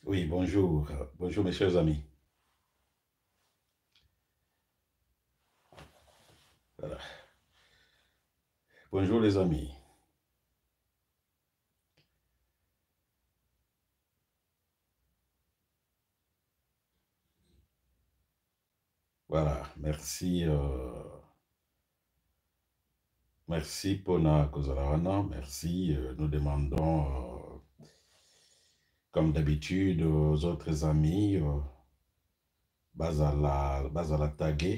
Oui, bonjour. Bonjour mes chers amis. Voilà. Bonjour les amis. Voilà, merci. Merci Pona Kozalawana. Merci. Nous demandons, comme d'habitude, aux autres amis, Bazala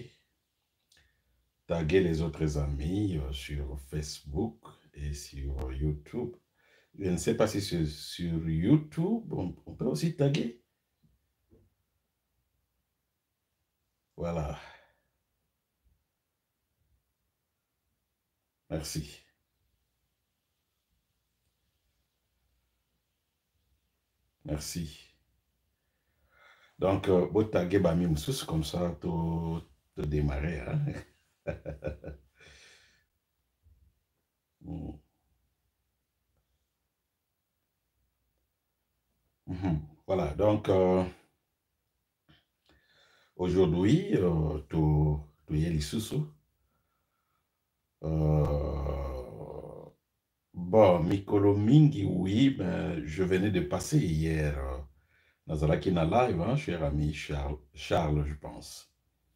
taguer les autres amis sur Facebook et sur YouTube. Je ne sais pas si sur YouTube, on peut aussi taguer. Voilà, merci. Merci. Donc, botage bami moussous comme ça, tout démarrer. Hein? Mm. Mhm. Voilà, donc aujourd'hui, tout y est les sous. Bon, Mikolo Mingi, oui, mais je venais de passer hier. Nazaraki na live, hein, cher ami Charles, je pense.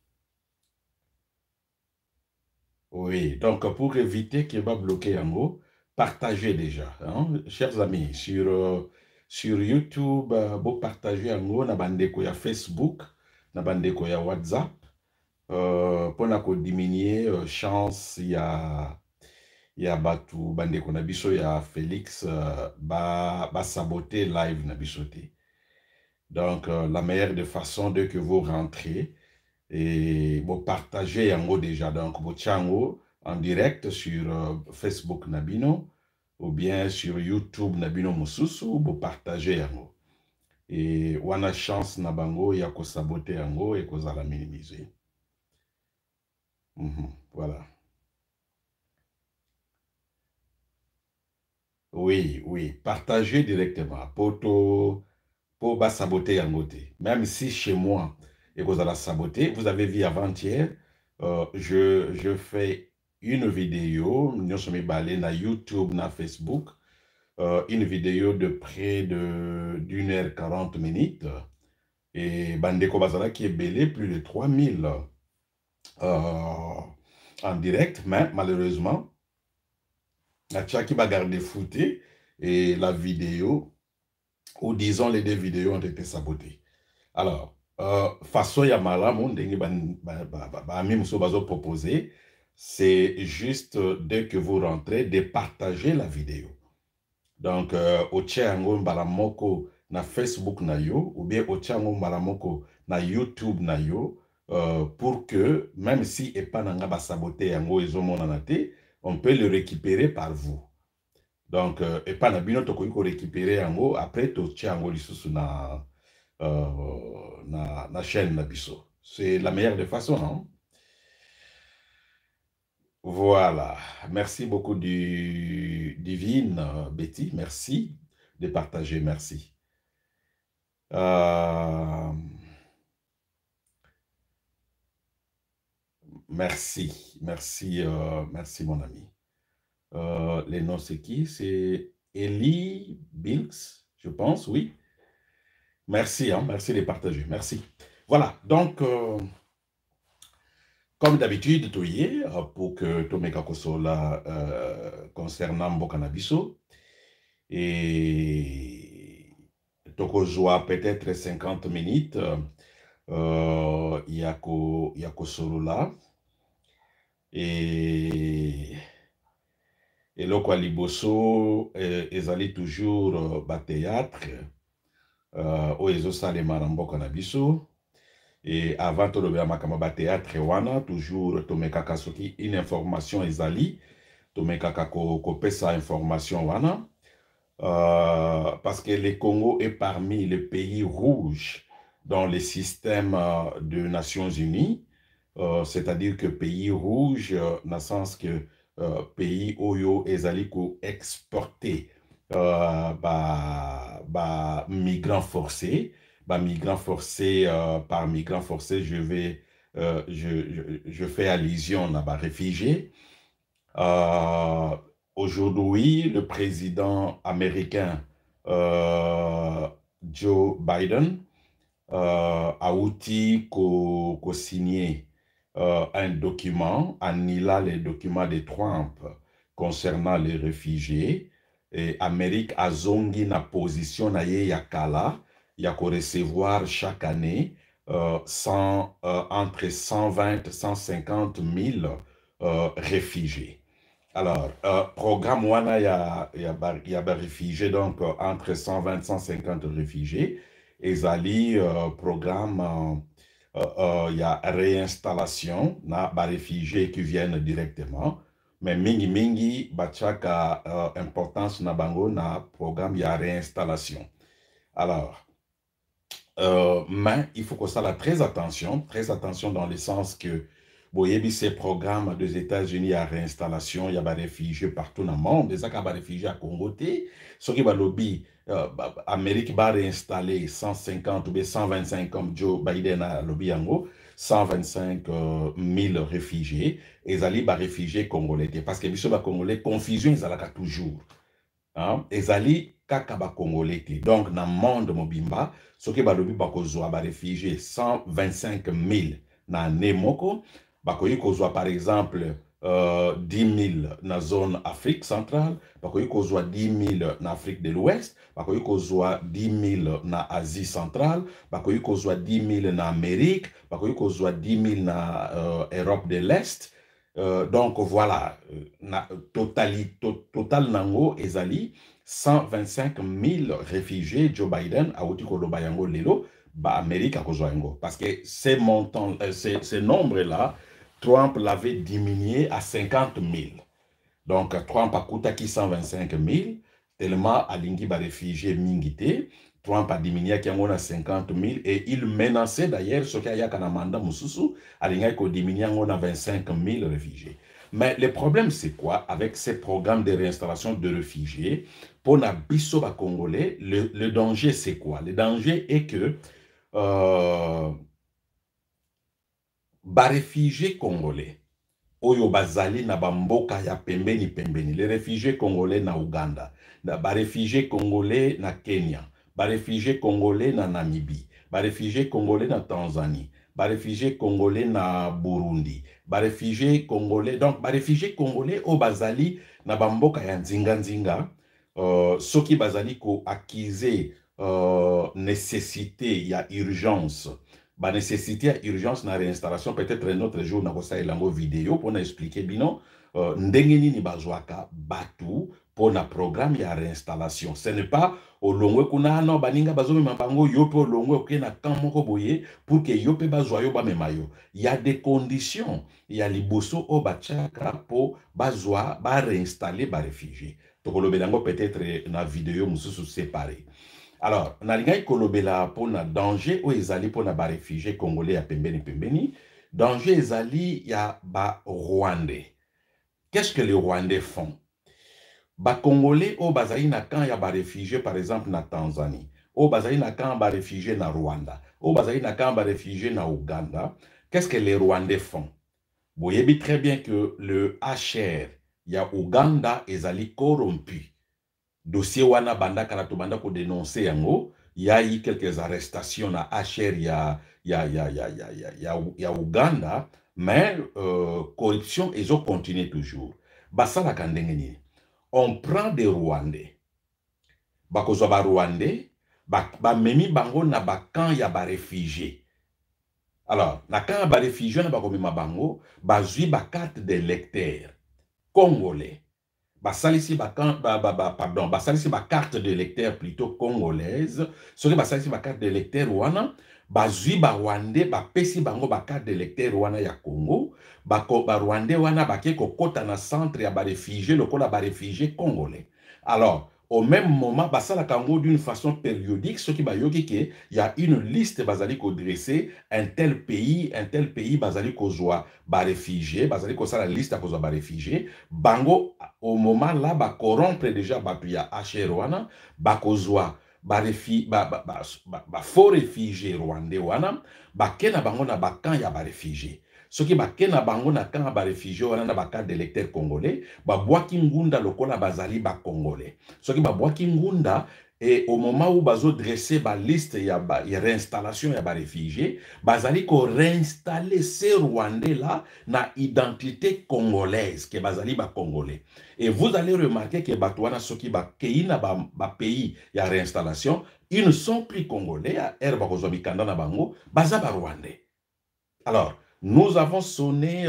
Oui, donc pour éviter qu'il va bloquer en haut, partagez déjà, hein, chers amis, sur YouTube, vous partagez en haut, na bandeko ya Facebook, na bandeko ya WhatsApp, pour diminuer chance ya batu bandeko na biso ya Félix ba saboter live na biso te. Donc la meilleure de façon dès que vous rentrez, et vous partagez en haut déjà. Donc, vous tchango en direct sur Facebook Nabino ou bien sur YouTube Nabino Mosusu, vous partagez en haut. Et on a chance Nabango, il y a qu'à saboter en haut et qu'à la minimiser. Voilà. Oui, oui, partagez directement pour pas saboter en haut. Même si chez moi, et vous allez saboter, vous avez vu avant-hier, je fais une vidéo, nous sommes allés na YouTube, na Facebook, une vidéo de près d'une heure 40 minutes, et Bandeko Bazala qui est belé plus de 3000 en direct, mais malheureusement, la qui va garder fouté et la vidéo, ou disons les deux vidéos ont été sabotées. Alors, façon Yamala, mon proposé, c'est juste dès que vous rentrez, de partager la vidéo. Donc, au Tchango Mbalamoko na Facebook na yo, ou bien au Tchango Mbalamoko na YouTube na yo, pour que, même si Epananga va saboter yango ezomonanate, on peut le récupérer par vous. Donc, Epanabino toko ko récupérer yango, après to Tchango lisusu na chaîne Nabiso. C'est la meilleure des façons, non? Voilà. Merci beaucoup Divine, Betty. Merci de partager. Merci. Euh, merci. Merci, merci mon ami. Les noms, c'est qui? C'est Ellie Binks, je pense, oui. Merci, hein, merci de partager. Merci. Voilà. Donc, comme d'habitude, pour que Tomeka Kosola concernant Mbokanabiso, et Tokozwa peut-être 50 minutes, Yako Solola, et Eloko Liboso, ezali toujours théâtre, au Salema Mbokanabiso. Et avant de le Makama théâtre, wana toujours Tomeka Kasoki, une information ezali, Tomeka Kako pesa information wana, parce que le Congo est parmi les pays rouges dans le système des Nations Unies, c'est-à-dire que pays rouge, dans le sens que pays Oyo ezali ko exporter migrants forcés. Migrants forcés, par migrants forcés, je fais allusion à réfugiés. Euh, Aujourd'hui, le président américain Joe Biden a outil qu'au signé un document, annulant les documents de Trump concernant les réfugiés. Et Amérique a zongi na position na ye yakala, ya ko recevoir chaque année entre 120 et 150 000 réfugiés. Alors, programme wana ya réfugiés, donc entre 120 et 150 réfugiés. Ezali programme, il y a réinstallation na réfugiés qui viennent directement. Mais mingi bachaka importance na bango na programme ya réinstallation. Alors, mais il faut qu'on soit très attention dans le sens que boyebi ces programmes des États-Unis à réinstallation, il y a des réfugiés partout dans le monde, des réfugiés à Congo, ceux qui va lobby Amérique va réinstaller 150 ou 125 comme Joe Biden a lobby en gros, 125 000 réfugiés, et ils allaient réfugiés congolais parce que les Congolais confusion ils allaient toujours. Ezali kaka ba congolais. Donc dans le monde mobimba, ce qui va lobby bakozwa ba réfugiés 125 000 na nemoko, bakoyi kozwa par exemple 10 000 na zone Afrique centrale, bakoyi kozwa 10 000 na Afrique de l'Ouest, bakoyi kozwa 10 000 na Asie centrale, bakoyi kozwa 10 000 na Amérique, bakoyi kozwa 10 000 na Europe de l'Est. Donc voilà, total nango ezali 125 000 réfugiés. Joe Biden a outi koloba yango lelo ba Amérique a kozwa yango parce que ces montants, ces nombres-là, Trump l'avait diminué à 50 000. Donc Trump a coûté 125 000 tellement alingi ba réfugiés mingité. Trump a diminué à 50 000 et il menaçait d'ailleurs ce qu'il y a un mandat Moussoussou, à diminuer à 25 000 réfugiés. Mais le problème, c'est quoi avec ces programmes de réinstallation de réfugiés? Pour les Congolais, le danger, c'est quoi? Le danger est que les réfugiés congolais, oyo bazali na bamboka ya pembeni, les réfugiés congolais na Ouganda, les réfugiés congolais na Kenya, les réfugiés congolais na Namibie, les réfugiés congolais na Tanzanie, les réfugiés congolais na Burundi, les réfugiés congolais, donc les réfugiés congolais au bazali na bamboka ya nzinga, ceux qui bazali ko acquise nécessité, ya urgence, ba nécessité à urgence na réinstallation, peut-être un autre jour na kosa elango vidéo pour expliquer bino ndenge nini bazwaka batu pour na programme ya réinstallation. Ce n'est pas au longwe kuna no baninga bazomi mabango yope au longwe ok na kamp moko boye pour que yope bazwa yo ba memayo. Il y a des conditions, il y a liboso o bachaka pour bazwa ba réinstaller ba réfugiés. Tokolobelango peut-être na vidéo mususu séparé. Alors, nalingai kolobela pour na danger ou ezali pour na ba réfugiés congolais ya pembeni. Danger ezali ya ba Rwandais. Qu'est-ce que les Rwandais font? Ba Congolais au bazali na kan ya ba réfugiés par exemple na Tanzanie, au bazali na kan ba réfugiés na Rwanda, au bazali na kan ba réfugiés na Ouganda. Qu'est-ce que les Rwandais font? Vous voyez très bien que le HR ya Ouganda ezali corrompu. Dossier wana banda karato banda ko dénoncer yango, il y a eu quelques arrestations na HR ya Ouganda, mais corruption ils ont continué toujours. Basala kandenge nini? On prend des Rwandais. Bakozwa ba Rwandais, ba memi bango na ba camp ya ba réfugiés. Alors, na camp ya ba réfugiés na ba komema bango, bazwi ba carte d'électeur congolais. Basalisi ba carte d'électeur plutôt congolaise. Soki basalisi ba carte d'électeur wana, bazwi ba Rwandais, pesi bango ba carte d'électeur wana ya Congo, ba Rwandais wana bake kokota na centre ya ba réfugiés, lokola ba réfugiés congolais. Alors, au même moment, basala kango d'une façon périodique, ce qui bayoki ke, il y a une liste basali ko dressé, un tel pays, basali ko zoa ba réfugié, basali ko la liste ko zoa ba réfugié, bango au moment là ba corrompre déjà ba ya HR ba ko zoa ba faux réfugié rwandais wana, ba kena bango na ba camp ya ba réfugié. Ce qui bakena bango na camp ba réfugié wana na ba carte d'électeur congolais, ba boaki ngunda lokola bazali ba congolais. Ce qui ba boaki ngunda et au moment où bazo dresser ba liste ya réinstallation ya ba réfugié, bazali ko réinstaller ces rwandais là na identité congolaise que bazali ba congolais. Et vous allez remarquer que batouana soki ba keina ba pays ya réinstallation, ils ne sont plus congolais à herba kozomi kanda na bango, baza ba rwandais. Alors, nous avons sonné,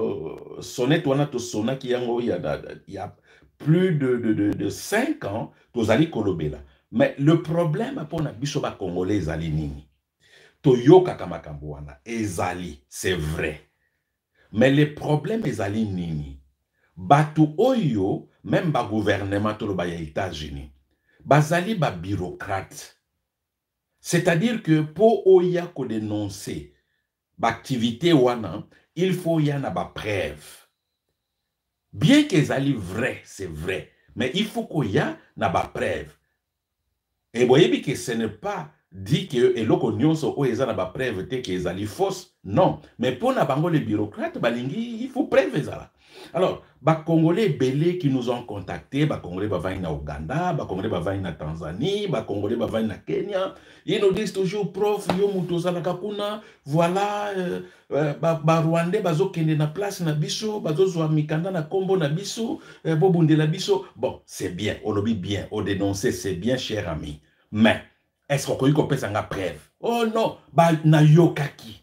sonna qui il y a plus de 5 ans, Tozali Kolobela. Mais le problème pour la bisoba congolais ezali nini. Toyoka kamakambuana, ezali, c'est vrai. Mais le problème ezali nini. Batu oyo, même ba gouvernement toloba ya États-Unis, bazali ba bureaucrate. C'est-à-dire que pour oya ko dénoncer l'activité wana, il faut y en avoir preuve. Bien qu'ils allaient vrai, c'est vrai, mais il faut qu'il y ait na preuve. Et vous voyez que ce n'est pas dit que l'opinion soit ou na ba preuve te qu'ils allaient fausse. Non, mais pour na bango les bureaucrates balingi, il faut preuve ça. Alors, les Congolais belés qui nous ont contactés, les Congolais qui na Ouganda, les Congolais qui na Tanzanie, les Congolais qui na Kenya, ils nous disent toujours, prof, yo mutoza la kakuna, voilà, Rwandais bazo kende na place na biso, bazo zwa mikanda na kombo na biso, bobunde la biso. Bon, c'est bien, on lobby bien, on dénonce, c'est bien, cher ami. Mais, est-ce qu'on peut s'en preuve? Oh non, na yokaki.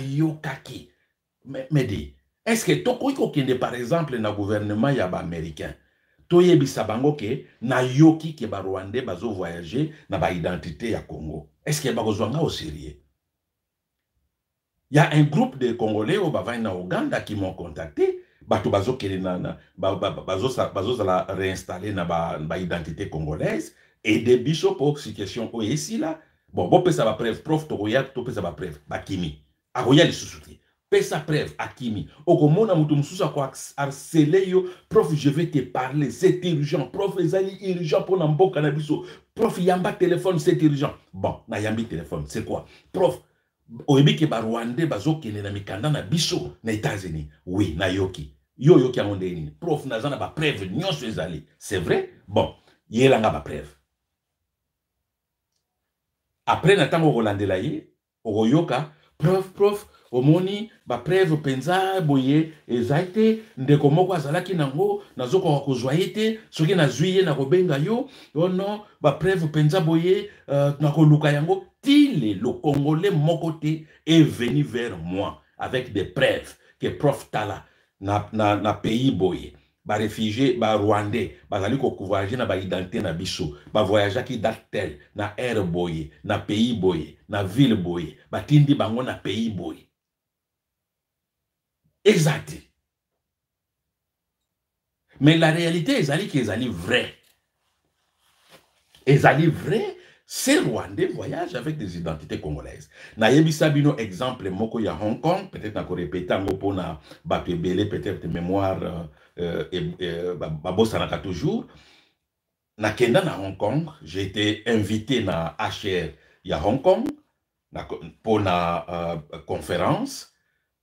Mais dis, est-ce que toko kende par exemple na gouvernement yaba américain, toyebisa bango ke na yoki ke ba Rwandais bazo voyager na ba identité ya Congo? Est-ce que ba kozwanga au sérieux? Il y a un groupe de Congolais au na Ouganda qui m'ont contacté, bato bazo kele bazo la réinstaller na ba identité congolaise et des bishops pour situation o ici là. Bon, pesa ba preuve prof tokoya to pesa ba preuve bakimi. Akoya li susuti. Pesa preuve akimi. Okomona mutu mususa ko harceler yo, prof je vais te parler, c'est urgent. Prof ezali urgent pour na mboka na biso. Prof yamba téléphone, c'est urgent. Bon, na yambi téléphone, c'est quoi? Prof oyebi ke ba Rwandais bazokende na mikanda na biso na États-Unis. Oui, na yoki. Yo yoki amonde nini. Prof nazana ba preuve nyonso ezali. C'est vrai? Bon, yelanga ba preuve. Après natango kolandela ye, oyoka, prof, omoni ba preuve penza boye ezaite ndeko moko azalaki nango nazoko kozwa ete soki nazwi na kobenga yo, oh non, ba preuve penza boye na koluka yango. Tile le Congolais mokote est venu vers moi avec des preuves que prof Tala na pays boye. Ba réfugié, ba Rwandais, bazali ko voyager na ba identité na biso, ba voyager ki date tel, na air boye, na pays boye, na ville boye, ba tindi bango na pays boye. Exact. Mais la réalité est vrai. Ezali vrai. Ces Rwandais voyagent avec des identités congolaises. Nayebi Sabino exemple moko ya Hong Kong, peut-être na ko répéter ngo pona ba belé peut-être mémoire babosanaka toujours. Na kenda na Hong Kong, j'ai été invité na HR ya Hong Kong pour la conférence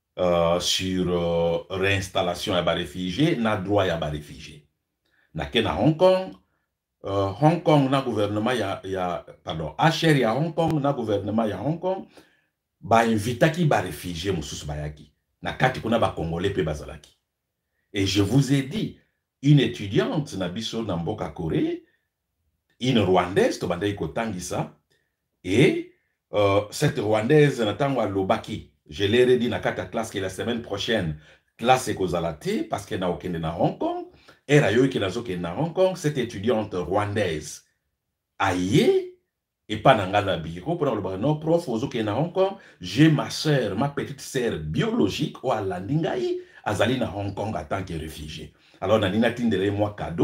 sur réinstallation ya ba réfugiés, na droit ya ba réfugiés. Na kenda Hong Kong, Hong Kong na gouvernement pardon, HR ya Hong Kong na gouvernement ya Hong Kong ba invitaki ba réfugiés mususu bayaki na kati kuna ba congolais pe bazalaki. Et je vous ai dit, une étudiante na biso na mboka Corée, une rwandaise to bandai kotangisa, et cette rwandaise na tango lobaki, je l'ai redit na kata classe que la semaine prochaine classe ekozalate parce que na okende na Hong Kong. Et na Hong Kong, cette étudiante rwandaise aïe et pas dans le bureau pour le non prof ozoke na Hong Kong, j'ai ma soeur, ma petite sœur biologique ou à Landingai azali na Hong Kong en tant que réfugié. Alors na nina tindere moi cadeau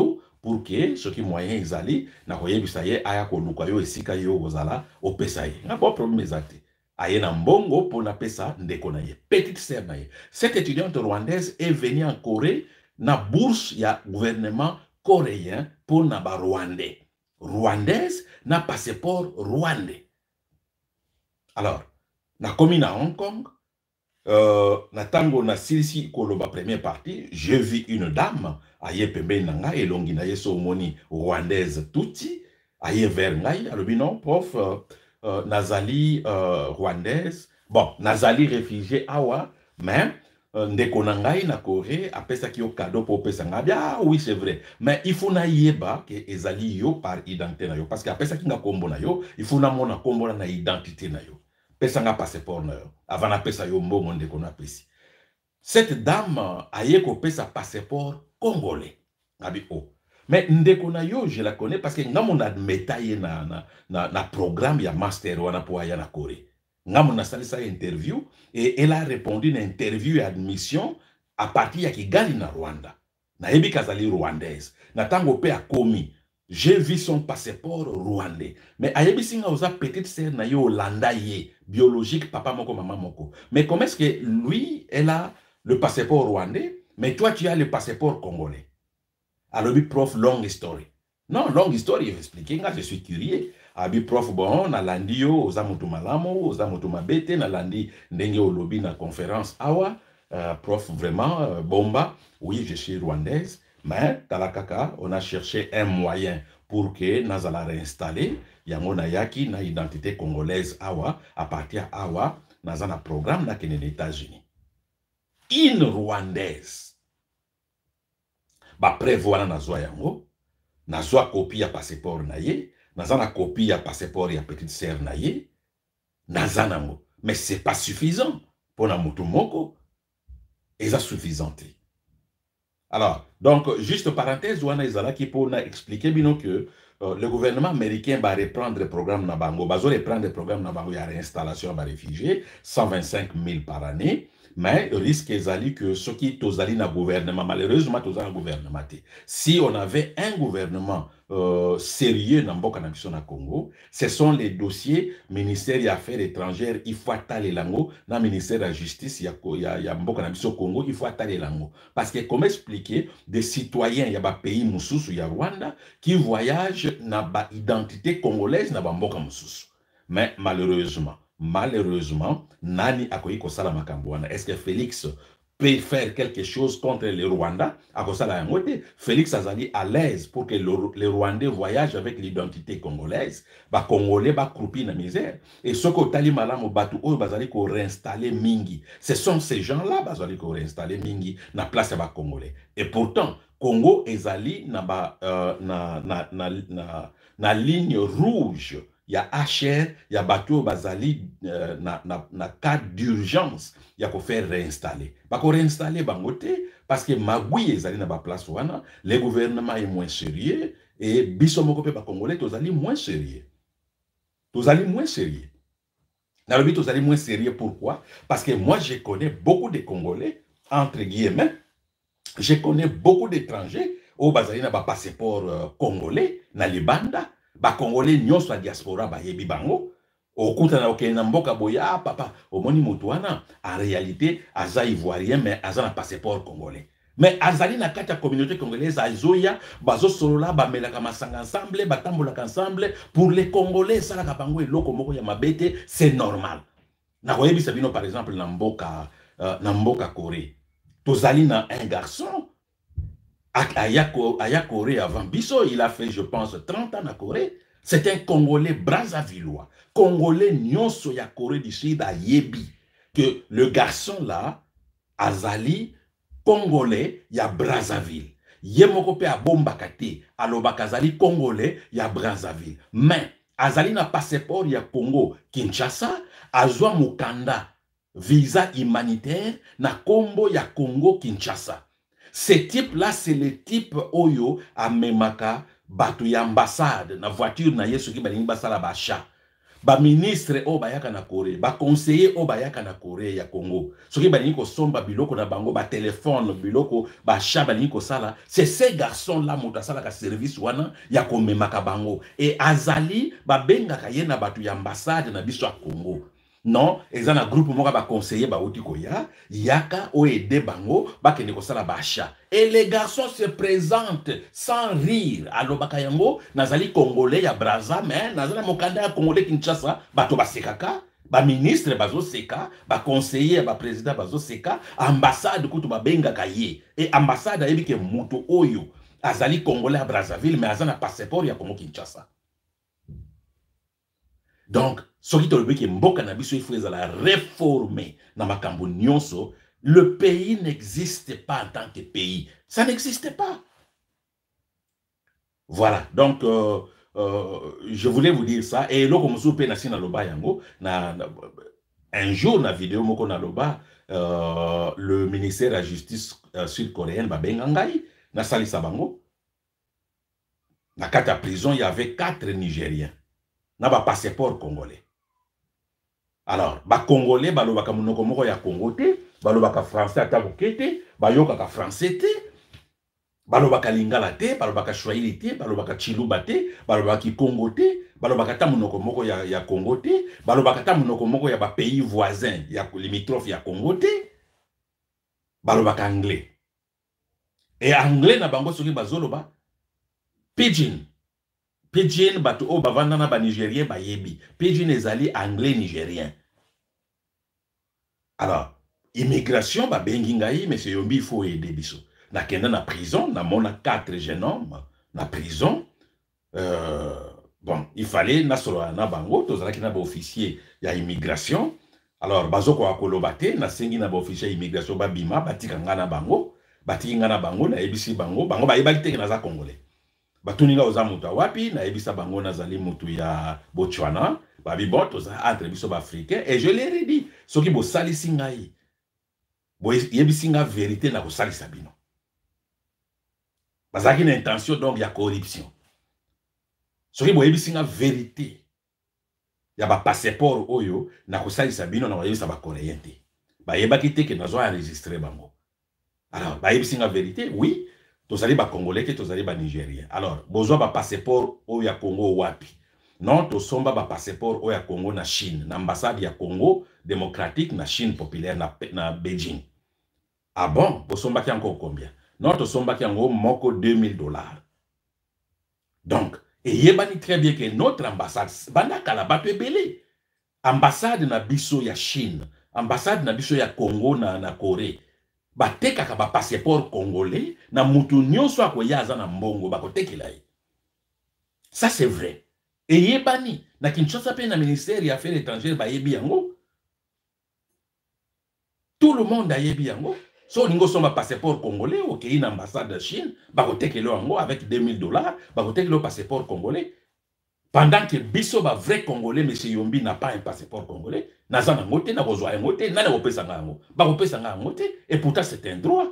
pour que ce qui moyen ezali na koyebisa ye aya koluka yo esika yo ozala opesa ye nga bon problème ezate aye na mbongo pour na pesa ndeko na ye petite sœur na ye. Cette étudiante rwandaise est venue en Corée na bourse ya gouvernement coréen pour na ba rwandais rwandaise na passeport rwandais. Alors na komi na Hong Kong na tango na silisi koloba première partie, j'ai vu une dame aye pembe nanga elongi na yeso moni rwandaise tuti aye vers ngai alobi non prof nazali rwandaise bon nazali réfugié awa mais ndeko na ngai na Corée apesa ki yo cadeau pour pesa ngabi ah oui c'est vrai mais il faut na yeba que ezali yo par identité na yo parce que apesa ki nga kombo na yo il faut na mona kombo na identité na yo pesa nga passeport na yo avant na pesa yo mbongo ndeko na pesi. Cette dame aye ko pesa passeport congolais ngabi oh mais ndeko na yo je la connais parce que nga mona metaye na programme ya master wana po aya na Corée nga mona salisa interview et elle a répondu une interview et admission à partir ya Kigali na Rwanda na yebi kazali rwandaise na tango pe akomi j'ai vu son passeport rwandais. Mais ayebi singa oza petite sœur na yo Hollanda ye biologique papa moko maman moko. Mais comment est-ce que lui elle a le passeport rwandais mais toi tu as le passeport congolais? Alors lui prof long story. Non, long story, il va expliquer, je suis curieux. Abi prof bon na landi yo oza mutu malamo, oza mutu mabete na landi ndenge olobi na conférence awa prof vraiment bomba. Oui, je suis rwandaise. Mais, Talakaka, on a cherché un moyen pour que Nazala réinstaller yango na yaki na identité congolaise awa, à partir awa, Nazana programme na kene les États-Unis. Une rwandaise. Ba prévoit na zwa yango, na zwa copie ya passeport na ye, Nazana copie ya passeport ya petite sœur na ye, Nazana ngo. Mais c'est pas suffisant pour na mutu moko, eza suffisante. Alors, donc, juste parenthèse, on a qui pour expliquer que le gouvernement américain va reprendre le programme Nabango, va reprendre le programme Nabango, il y a réinstallation de réfugiés, 125 000 par année, mais le risque est que ceux qui sont dans le gouvernement, malheureusement, ils ont un gouvernement. Si on avait un gouvernement sérieux dans le Congo, ce sont les dossiers ministère des Affaires étrangères, il faut attaler l'ango, dans le ministère de la Justice, il y a au Congo, il faut attaler l'ango. Parce que, comme expliqué, des citoyens, il y a des pays Moussous, il y a Rwanda, qui voyagent dans l'identité congolaise, dans le Moussous. Mais malheureusement, nani akoyi kosala makambo wana. Est-ce que Félix peut faire quelque chose contre les Rwandais? Akosala yangote. Félix azali à l'aise pour que les Rwandais voyagent avec l'identité congolaise. Ba Congolais ba croupi na misère. Et ce que tali malamu batu oyo bazali ko réinstaller mingi. Ce sont ces gens-là bazali ko réinstaller mingi na place ba Congolais. Et pourtant Congo ezali na ligne rouge. Il y a HR, il y a bateau bazali na cas d'urgence, il y a qu'on faire réinstaller. Pas qu'on réinstaller bangote parce que magui ezali na ba place wana, le gouvernement est moins sérieux et biso moko pe ba congolais tozali moins sérieux. Tozali moins sérieux. Na lobi tozali moins sérieux pourquoi? Parce que moi je connais beaucoup de Congolais entre guillemets, je connais beaucoup d'étrangers au bazali na ba passeport congolais na libanda. Ba Congolais nyonso la diaspora ba yebi bango okuta na okena mboka boya papa omoni mutu wana en réalité aza ivoirien mais aza na passeport congolais mais azali na kati ya communauté congolaise azoya bazo solola ba melaka masanga ensemble batambolaka ensemble pour les Congolais salaka bango eloko moko ya mabete c'est normal na koyebisa bino par exemple na mboka Corée tozali na un garçon Aya Corée avant Bisso, il a fait, je pense, 30 ans à Corée. C'est un Congolais Brazzavillois. Congolais Nyonso ya Corée du Sud à Yebi. Que le garçon là, Azali, Congolais, ya Brazzaville. Yemokope a Bombakate, Alobakazali, Congolais, ya Brazzaville. Mais, Azali na passeport ya Congo, Kinshasa, Azwa Mukanda, visa humanitaire, na Kombo ya Congo, Kinshasa. Ce type-là, c'est le type Oyo à Memaka, Batu ya ambassade, na voiture na yesu ki balingi basala bacha. ba ministre o bayaka na Corée, ba conseiller o bayaka na Corée ya Congo. Soki ba ko somba biloko na bango, ba téléphone biloko, ba chat ba ko sala, c'est ces garçons là muta sala ka service wana ya komemaka bango. Et azali ba benga ka yena batu ya ambassade na biso ya Congo. Non, ils ont un groupe qui va conseiller yaka ou aider bango bakende ko sala bacha. Et les garçons se présentent sans rire. Allo bakayango nazali congolais ya Brazza mais nazali mokanda ya congolais Kinshasa bato basekaka, ba ministre bazo seka, ba conseiller ba président bazo seka, ambassade kutu ba benga kaye. Et ambassade ayebi ke mutu oyo azali congolais à Brazzaville mais azana passeport ya Congo Kinshasa. Donc, ce qui est que mboka na biso il faut la réformer na makambo nyonso. Le pays n'existe pas en tant que pays. Ça n'existe pas. Voilà. Donc, je voulais vous dire ça. Et là, comme vous na sina loba yango, un jour na vidéo moko na loba, le ministère de la Justice sud-coréenne ba bengangai na salisa bango. Na kata prison, il y avait 4 Nigériens. Na ba passeport congolais. Alors, ba congolais balobaka munoko moko ya Congo te, balobaka français ata bokete, bayokaka français te, balobaka lingala te, balobaka swahili te, balobaka chiluba te, balobaka Congo te, balobaka ta munoko moko ya Congo te, balobaka ta munoko moko ya ba pays voisins ya limitrophe ya Congo te, balobaka anglais. Et anglais na bango soki bazoloba pidgin. Pidgin bato o bavanda na ba nigérien ba yebi. Pidgin ezali anglais nigérien. Alors, immigration ba bengi ngai mais yombi il faut aider biso. Na kenda na prison, na mona 4 jeunes hommes na prison. Bon, il fallait na solo na bango tozalaki na ba officier ya immigration. Alors bazoko akolobate na sengi na ba officier immigration ba bima batika ngana bango, batiki ngana bango na ebisi bango, bango ba yebaki te na za congolais. Batuninga oza mutu wapi na ebisa bango nazali mutu ya Botswana babi bon toza entre biso ba africain et je leur ai dit soki bo salisi ngai bo yebisi nga vérité na ko salisa bino bazaki na intention donc ya corruption soki bo yebisi nga vérité ya ba passeport oyo na ko salisa bino na yebisa ba coréen te ba yebaki te ke nazo enregistrer bango. Alors ba yebisi nga vérité oui. Tozali ba congolais ke tozali ba nigérien. Alors, besoin ba passeport au ya Congo wapi. Non, tosomba ba passeport au ya Congo na Chine, na ambassade ya Congo démocratique na Chine populaire na Beijing. Ah bon, tosomba ki encore combien? Non, tosomba ki encore moko $2000. Donc, et yebani très bien que notre ambassade banda kala bato ebele. Ambassade na biso ya Chine, ambassade na biso ya Congo na Corée. Batekaka ba passeport congolais na mutu nyonso akoya aza na mbongo bakotekela ye. Ça c'est vrai. Et yebani na Kinshasa pe na ministère des Affaires étrangères ba yebi yango. Tout le monde a yebi yango. So ningo somba passeport congolais au pays na ambassade de Chine bakotekela yango avec $2000 bakotekela passeport congolais. Pendant que biso ba vrai congolais monsieur Yombi n'a pas un passeport congolais. Nazana ngote na kozwa ngote na kopesa ngango ba kopesa ngango te et pourtant c'est un droit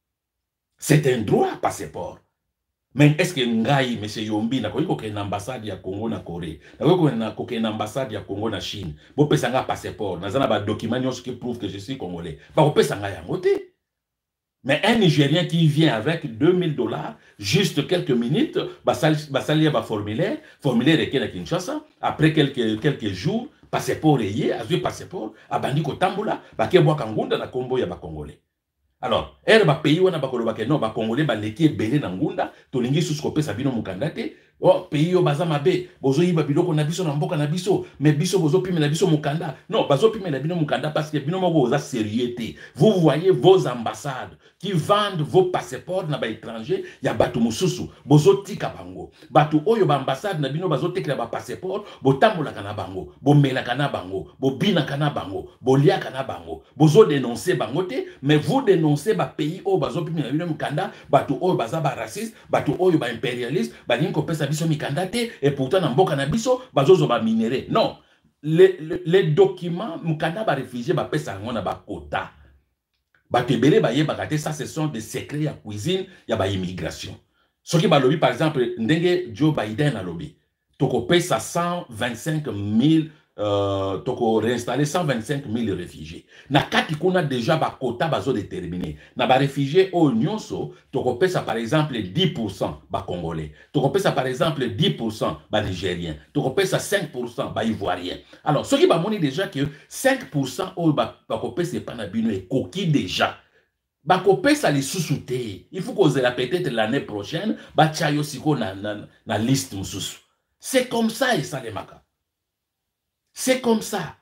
passeport. Mais est-ce que ngai monsieur Yombi na koiko ke na ambassade ya Congo na Corée na koiko ke na ambassade ya Congo na Chine bo pesa nga passeport nazana ba document nyonso qui prouve que je suis congolais ba kopesa nga yango te. Mais un Nigérien qui vient avec $2000 juste quelques minutes basali ba formulaire et na Kinshasa après quelques jours passeport ayé, azui passeport, abandi ko tambola, bake bwa kangunda na kombo ya ba congolais. Alors, ba pays wana bakolo bake no ba congolais ba leki ebele na ngunda, to lingi susu ko pesa bino mukanda te. Oh, pays yo baza mabe, bozo yiba biloko na biso na mboka na biso, mais biso bozo pime na biso mukanda. Non, bazo pime na bino mukanda parce que bino moko oza sérieux te. Vous voyez vos ambassades qui vendent vos passeports na ba étranger ya batu mususu, bozo tika bango. Batu oyo ba ambassade na bino bazo tekela ba passeport, bo tambola kana bango, bo mela kana bango, bo bina kana bango, bo lia kana bango. Bozo dénoncer bango te, mais vous dénoncez ba pays oyo bazo pime na bino mukanda, batu oyo baza ba raciste, batu oyo ba impérialiste, ba linko pesa biso mikandate et pourtant na mboka na biso bazozo ba minéré. Non, les documents mukanda ba réfugié ba pesa ngona ba quota. Ba tebele ba yeba te, ça ce sont des secrets ya cuisine ya ba immigration. Ce qui ba lobby par exemple ndenge Joe Biden a lobby. Toko pesa $125 000 toko réinstaller 125 000 réfugiés. Na kati kuna déjà ba quota bazo déterminé. Na ba réfugiés au nyonso, toko pesa par exemple 10% ba congolais. Toko pesa par exemple 10% ba nigérien. Toko pesa 5% ba ivoirien. Alors, ce qui ba moni déjà que 5% au ba pesa pas na bino et coquille déjà. Ba pesa les sous-soutés. Il faut qu'on la peut-être l'année prochaine, ba tchayo siko na liste mususu. C'est comme ça et ça les maka. C'est comme ça.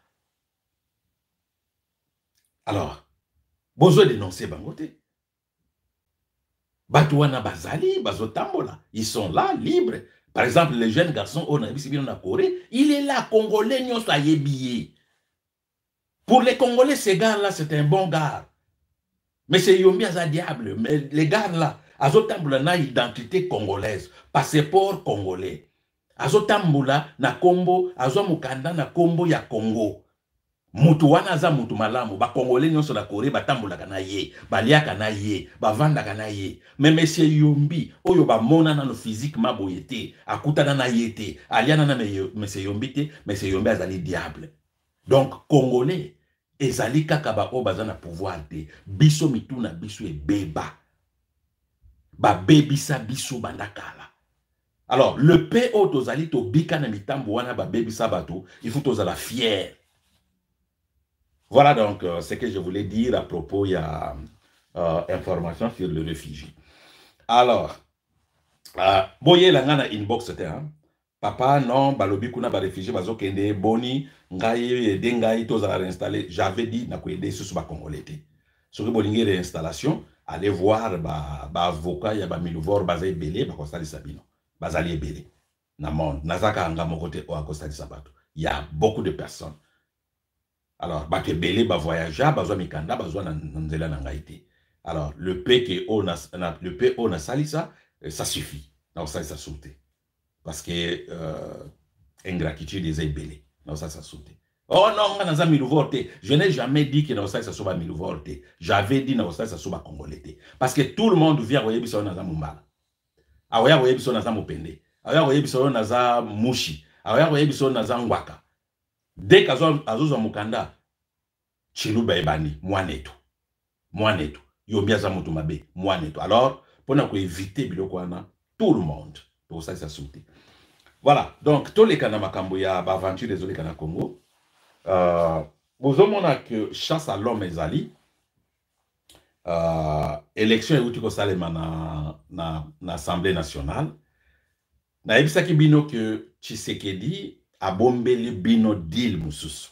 Alors, besoin de dénoncer Bangote. Batouana Bazali, Bazotambola, ils sont là, libres. Par exemple, les jeunes garçons, on a vu en Corée, il est là, Congolais, nous sommes billets. Pour les Congolais, ces gars-là, c'est un bon gars. Mais c'est Yombi à diable. Mais les gars-là, Azotambola n'a identité congolaise, passeport congolais. Azotambola na Kombo, Azomukanda na Kombo ya Congo. Mutu wana za mutu malamu, ba Congolais nyonso la Corée batambolaka na ye, baliaka na ye, bavandaka na ye. Mais monsieur Yombi, oyo ba mona na no physique maboyete, akutana na yete, aliana na monsieur Yombi te, monsieur Yombi azali diable. Donc Congolais ezali kaka ba o bazana pouvoir te, biso mituna biso e beba. Ba bebisa biso bandakala. Alors le PO tozali to bika na mitambo wana ba bebisa bato, il faut tozala fier. Voilà donc ce que je voulais dire à propos, il y a information sur le réfugié. Alors, boye la ngana inbox c'était hein. Papa non, balobi kuna ba réfugié bazo kende boni ngai dengai to za réinstaller. J'avais dit na ko aider sous ba congolais. Sur bolingi réinstallation, allez voir ba avocat ya ba miluvor bazay belé ba kostali sabino. Bazali belé. Na monde, nazaka anga mokote o akostali sabato. Il y a beaucoup de personnes. Alors, bah, belé, bah, voyageur, bah, mikanda, bah, nzela nangaïté. Alors, le PO na salisa, ça suffit. Non, ça sauté. Parce que, ingratitude des belé. Non, ça sauté. Oh non, on a mis le je n'ai jamais dit que non, ça soit mis le j'avais dit non, ça soit congolais. Parce que tout le monde vient, voyez, biso na za mumbala. Aoya, voyez, biso na za mopende. Aoya, voyez, biso na za mushi. Aoya, voyez, biso na za ngwaka. Dès qu'Azozo Mukanda, Chiluba Ebani, Mwaneto. Mwaneto. Yombiaza Mutumabe, Mwaneto. Alors, pour éviter Bilokwana, tout le monde, pour ça, ça saute. Voilà. Donc, tous les Kanamakambo, il y a aventure des Olekana Congo. Vous avez que chasse à l'homme et Zali. Élection et Outiko Salema na Assemblée nationale. Na Ebisaki Bino que Tshisekedi abombeli bino deal mususu.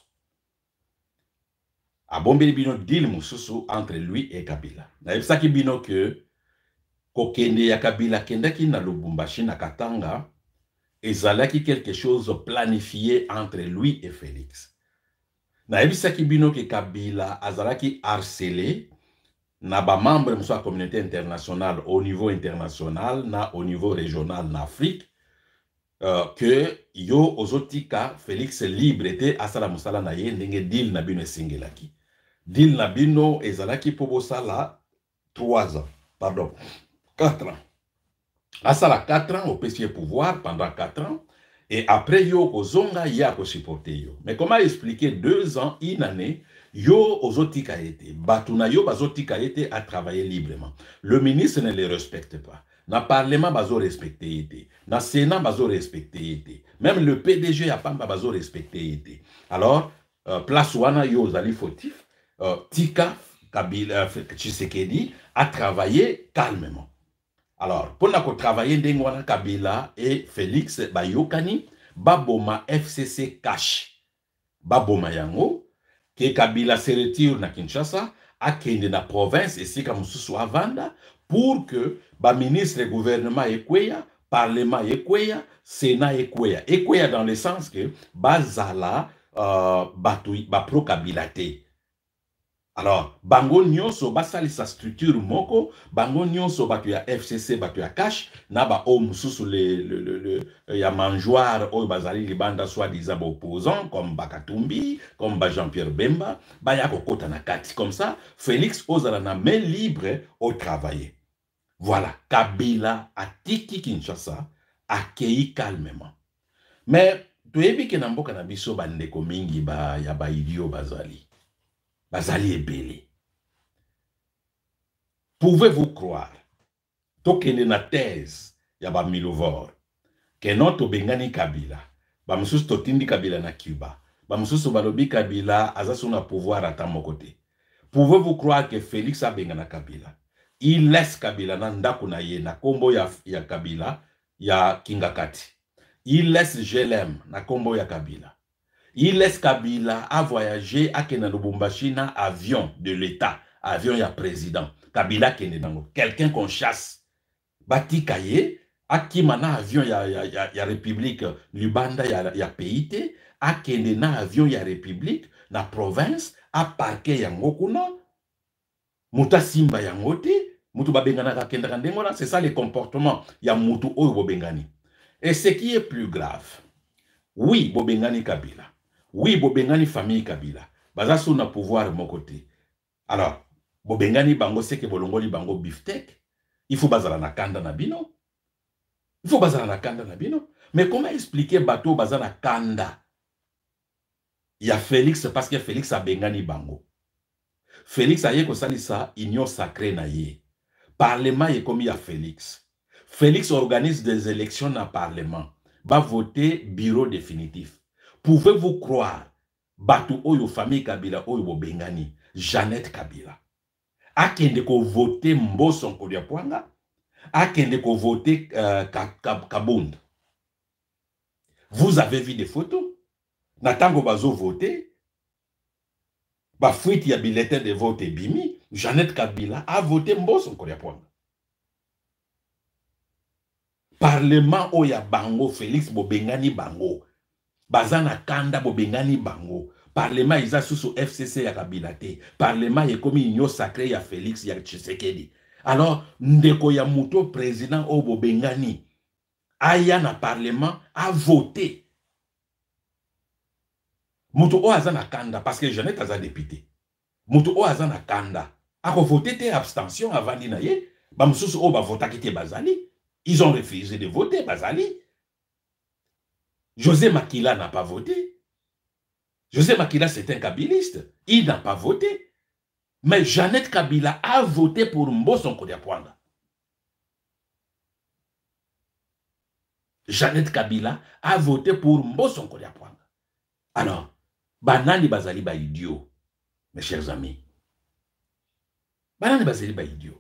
Abombeli bino deal mususu entre lui et Kabila. Na ebisaki bino que kokende ya Kabila kendaki na Lubumbashi na Katanga ezalaki quelque chose planifié entre lui et Félix. Na ebisaki bino que Kabila azalaki harcelé na ba membre de la communauté internationale au niveau international na au niveau régional en Afrique. Que yo ozotika Félix libre était à sala musala na ye ndenge deal na bino esingelaki. Deal na bino ezalaki po bosala 3 ans, pardon, 4 ans. À sala 4 ans au PC pouvoir pendant 4 ans et après yo ozonga ya ko supporter yo. Mais comment expliquer 2 ans, une année yo ozotika été, batuna yo bazotika été à travailler librement. Le ministre ne les respecte pas. Na parlement bazo respecté été. Na sénat bazo respecté été. Même le PDG a pas bazo respecté été. Alors place wana yo zali fautif. Tika Kabila Tshisekedi a travaillé calmement. Alors pour na ko travailler ndengwana Kabila et Félix bayokani baboma FCC cash. Baboma yango que Kabila se retire na Kinshasa akende na province et sika mususu avanda pour que ba ministre gouvernement ekweya, parlement ekweya, sénat ekweya. Ekweya dans le sens que bazala ba pro Kabila te. Alors, bango nyonso basali sa structure moko, bango nyonso batu ya FCC, batu ya cash, na ba o mususu ya manjoire o bazali libanda soi-disant opposant comme Bakatumbi, comme Jean-Pierre Bemba, ba ya kokota na kati comme ça, Félix ozala na main libre au travailler. Voilà, Kabila a tiki Kinshasa, accueilli calmement. Mais toyebi ke na mboka na biso bandeko mingi ya baidio bazali ebele. Pouvez-vous croire tokende na thèse ya ba Milovor ke no tobengani Kabila bamususu totindi Kabila na Cuba bamususu balobi Kabila aza so na pouvoir ata moko te. Pouvez-vous croire que Félix abengana Kabila? Il laisse Kabila na ndako na ye na kombo ya Kabila ya Kingakati. Il laisse GLM na kombo ya Kabila. Il laisse Kabila à voyager à Lubumbashi na avion de l'État, avion ya président. Kabila kende nango. Quelqu'un qu'on chasse. Bati kaye, a kimana avion ya République Lubanda ya PIT, a kende na avion ya République na province, a parquet ya ngokuna, muta simba ya ngote, mutu babengana ka kenda kandengona, c'est ça le comportement ya mutu oyo bobengani. Et ce qui est plus grave, oui, bobengani Kabila. Oui, bobengani famille Kabila. Baza sou na pouvoir mon côté. Alors, bobengani bango seke bolongoli bango biftek. Il faut bazala na kanda na bino. Il faut bazala na kanda na bino. Mais comment expliquer bateau bazala na kanda? Il y a Félix parce que Félix a bengani bango. Félix a yeko salisa union sacrée na ye. Parlement est comme il y a Félix. Félix organise des élections dans le Parlement. Va voter bureau définitif. Pouvez-vous croire, Batou Oyo famille Kabila Oyo Bengani, Jeannette Kabila, a kende ko voter Mboson Kodiapwanga, a kende ko voter Kabund. Vous avez vu des photos? Natango Bazo voté, ba fuite ya bulletin de vote bimi, Jeannette Kabila a voté Mboson Kodiapwanga. Parlement Oya Bango, Félix Bobengani Bango. Bazana Kanda Bobengani Bango. Parlement Isa sous FCC ya Kabila te. Parlement est comme union sacrée ya Félix ya Tshisekedi. Alors, ndeko ya muto président o Bobengani aya na parlement a voté. Muto o azana Kanda parce que Jeannette aza député. Muto o azana Kanda a voté te abstention avant na ye. Ba mususu o ba vota kite bazali. Ils ont refusé de voter bazali. José Makila n'a pas voté. José Makila, c'est un kabiliste. Il n'a pas voté. Mais Jeannette Kabila a voté pour Mboson Kodiapwanga. Jeannette Kabila a voté pour Mboson Kodiapwanga. Alors, banani bazali ba idiot, mes chers amis. Banani bazali ba idiot.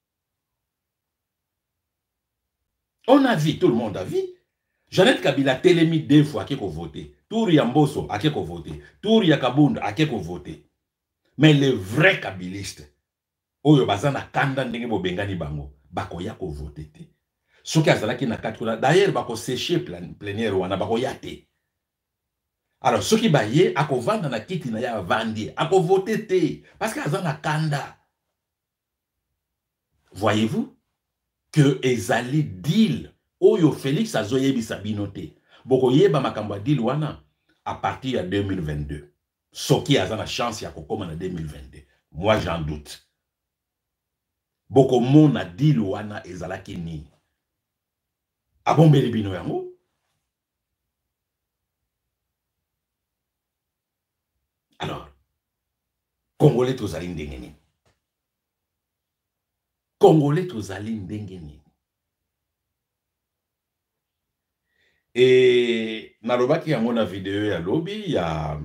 On a vu, tout le monde a vu. Jeannette Kabila télémi 2 fois qui a voté. Tour ya Mboso a qui a voté. Tour ya Kabunda a qui a voté. Mais les vrais kabilistes, oyo bazana kanda ndenge bo bengani bango, bako ya ko voté te. Soki azalaki na katula, d'ailleurs bako sécher plénière wana bako ya te. Alors soki baye ako vanda na kiti na ya vandi, ako voté te parce que azana kanda. Voyez-vous que ezali deal Oyo Félix azoyebi sabinote. Boko yeba makamba deal wana à partir de 2022. Soki azana chance ya kokoma na 2022. Moi j'en doute. Boko mona deal wana ezalaki ni. Abombeli bino yango. Alors, Congolais tozali ndenge nini? Congolais tozali ndenge nini? Et nalobaki yango na vidéo ya lobby ya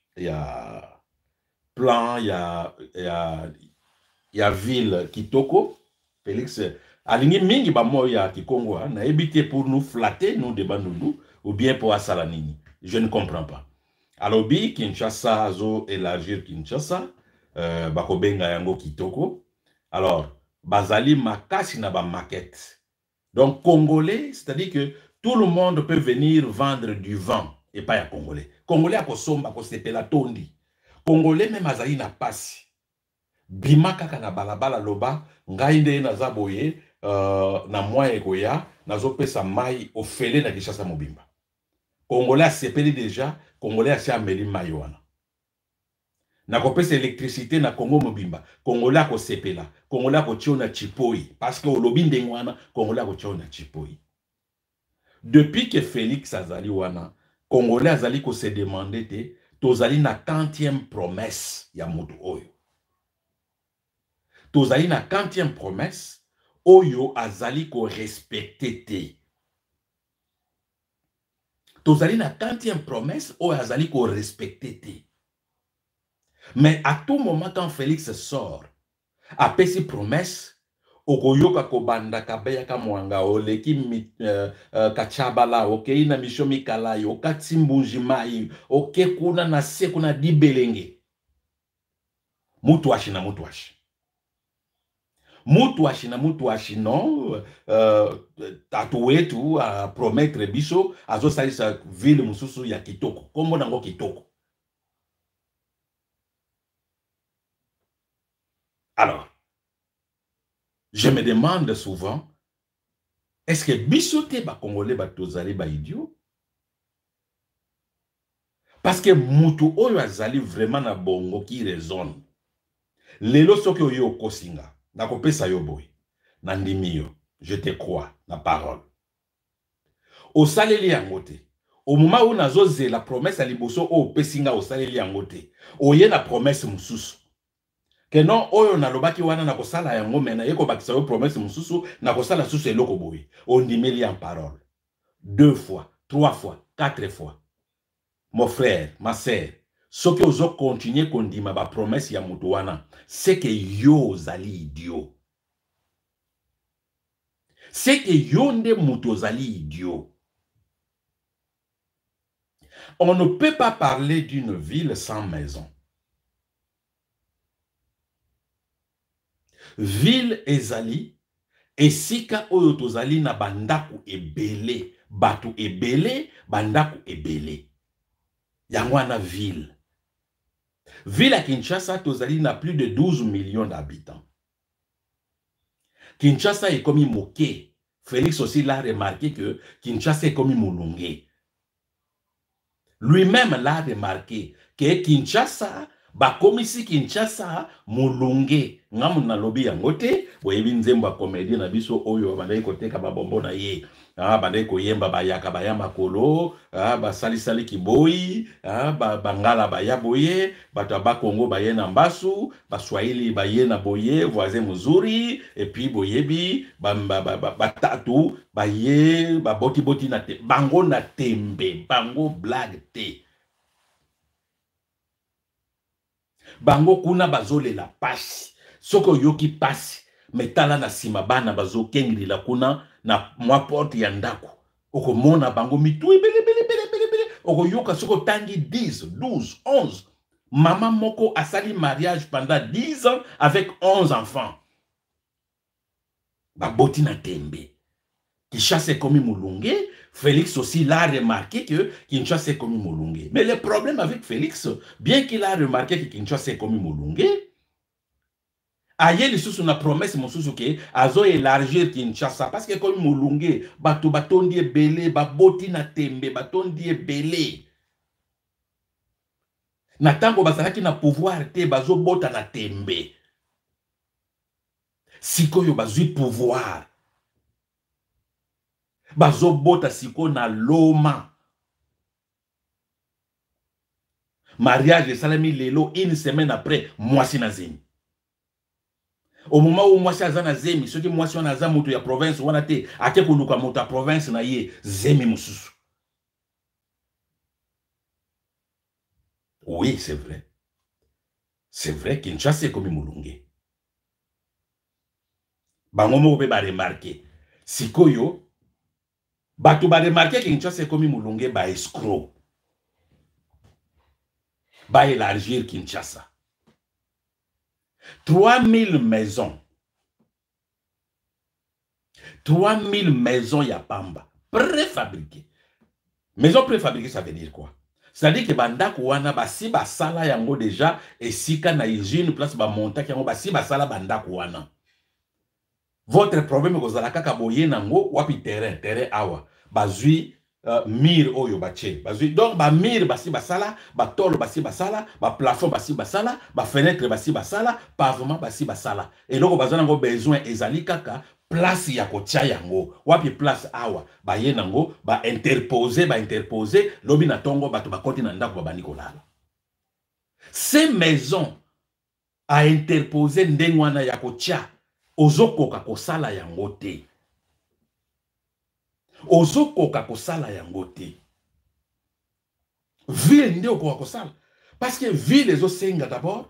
plan ya ville Kitoko. Félix alingi mingi ba mo ya Kikongo na ebité pour nous flatter nous de Bandundu ou bien pour asala nini. Je ne comprends pas. Alobi Kinshasa zo élargir Kinshasa bako benga yango Kitoko. Alors bazali makasi na ba maquette. Donc Congolais, c'est-à-dire que tout le monde peut venir vendre du vent et pas ya Congolais. Congolais a kosomba kosepela tondi. Congolais même azali na pasi. Bima kaka na balabala loba ngai nde naza boye na mwa ekoya nazopesa mai ofele na Kinshasa mobimba. Congolais a sepeli déjà, Congolais a sia meli mai wana. Na kopesa électricité na Congo mobimba. Congolais a kosepela, Congolais a kotia na chipoi parce que olobi ndenge wana Congolais a kotia na chipoi. Depuis que Félix azali wana, Congolais azali ko se demander te, tozali na 40e promesse ya mutu oyo. Tozali na 40e promesse, oyo azali ko respecter te. Tozali na 40e promesse, oyo azali ko respecter te. Mais à tout moment, quand Félix sort, après ces promesses, okoyoka kobanda kabeya ka mwanga oleki kachabala okei na misho mikalayo okati mbunjimai oke kuna na se kuna dibelenge mutuashi na mutuashi na mutuashi non tatu wetu promettre biso azo salisa ville mususu ya kitoko kombo nango kitoko. Alors je me demande souvent, est-ce que bisote ba Congolais ba tozali ba idiot? Parce que mutu oyo azali vraiment na bongo qui raisonne. Lelo soki oyo kosinga, na kopesa yo boy, na ndimi yo, je te crois, na parole. Au saleli yangote, au moment où nazo ze la promesse à liboso o pesinga au saleli yangote, oye na promesse mususu. Que non, oyo na lobaki wana na kosala yango mena yeko bakisa yo promesse mususu na kosala susu eloko boye. On dimeli en parole. 2 fois, 3 fois, 4 fois. Mon frère, ma sœur, ce que ozo continuer kondima ba promesse ya mutu wana, c'est que yo zali idiot. C'est que yo nde mutu zali idiot. On ne peut pas parler d'une ville sans maison. Ville ezali esika oyo tozali na bandaku ebele, batu ebele, bandaku ebele. Yangwana ville. Ville à Kinshasa tozali na plus de 12 millions d'habitants. Kinshasa est comme moqué. Félix aussi l'a remarqué que Kinshasa est comme Mulunge. Lui-même l'a remarqué que Kinshasa ba komisi Kinshasa Mulunge. Ngamu na lobi yangote, boyebi nzembo comédie na biso oyo bandai koteka babombo na ye. Bandai koyemba bayaka bayama kolo, ba sali sali kiboyi, bangala bayaboye, bato ba Congo baye na mbasu, ba Swahili baye na boye, voisin muzuri, et puis boyebi batatu baye baboti boti na te, bango na tembe, bango blague te. Bango kuna bazole la pasi. Soko yoki pasi. Metala na sima bana bazo kengri la kuna na mwa porte ya ndako. Oko mona bango mitu bele. Oko yoka soko tangi 10, 12, 11. Maman moko asali mariage pendant 10 ans avec 11 enfants. Baboti na tembe. Kinshasa comme Mulunge. Félix aussi l'a remarqué que Kinshasa est comme Mulunge. Mais le problème avec Félix, bien qu'il a remarqué que Kinshasa est comme Mulunge, aye sous na promesse mosusu ke azo élargir Kinshasa parce que comme Mulunge, bato batondi ebele, baboti na tembe, batondi ebele. Na tango bazalaki na pouvoir te bazo bota na tembe. Sikoyo bazui pouvoir. Bazo bota siko na loma. Mariage de salami lelo une semaine après, mwasi na zemi. Au moment où mwasi azana zemi, ceux qui mwasi wana za mutu ya province wana te, ake kuluka mutu ya province na ye, zemi mususu. Oui, c'est vrai. C'est vrai Kinshasa comme Mulunge. Bango mo be ba remarquer. Sikoyo Bato ba remarqué que Kinshasa comme Mulunge ba escroc. Ba élargir Kinshasa. 3000 maisons. 3000 maisons ya pamba. Préfabriquées. Maison préfabriquée, ça veut dire quoi? C'est-à-dire que bandako wana basi basala yango déjà et sika na usine place ba monta yango basi basala bandako wana. Votre problème est que kaka boye nango wapi terrain awa bazui mir oyo bache bazui donc ba mir basi basala ba tolo basi basala ba plafond basi basala ba fenêtre basi basala pavement basi basala et donc bazana ngo besoin ezali kaka place ya kotia yango wapi place awa baye nango ba interposer lobi na tongo bato bakoti na ndako babandi kolala. Ces maisons a interposer ndenge wana ya kotia ozokoka kosala yango te. Ozokoka kosala yango te. Ville nde okoka kosala parce que ville ezosenga d'abord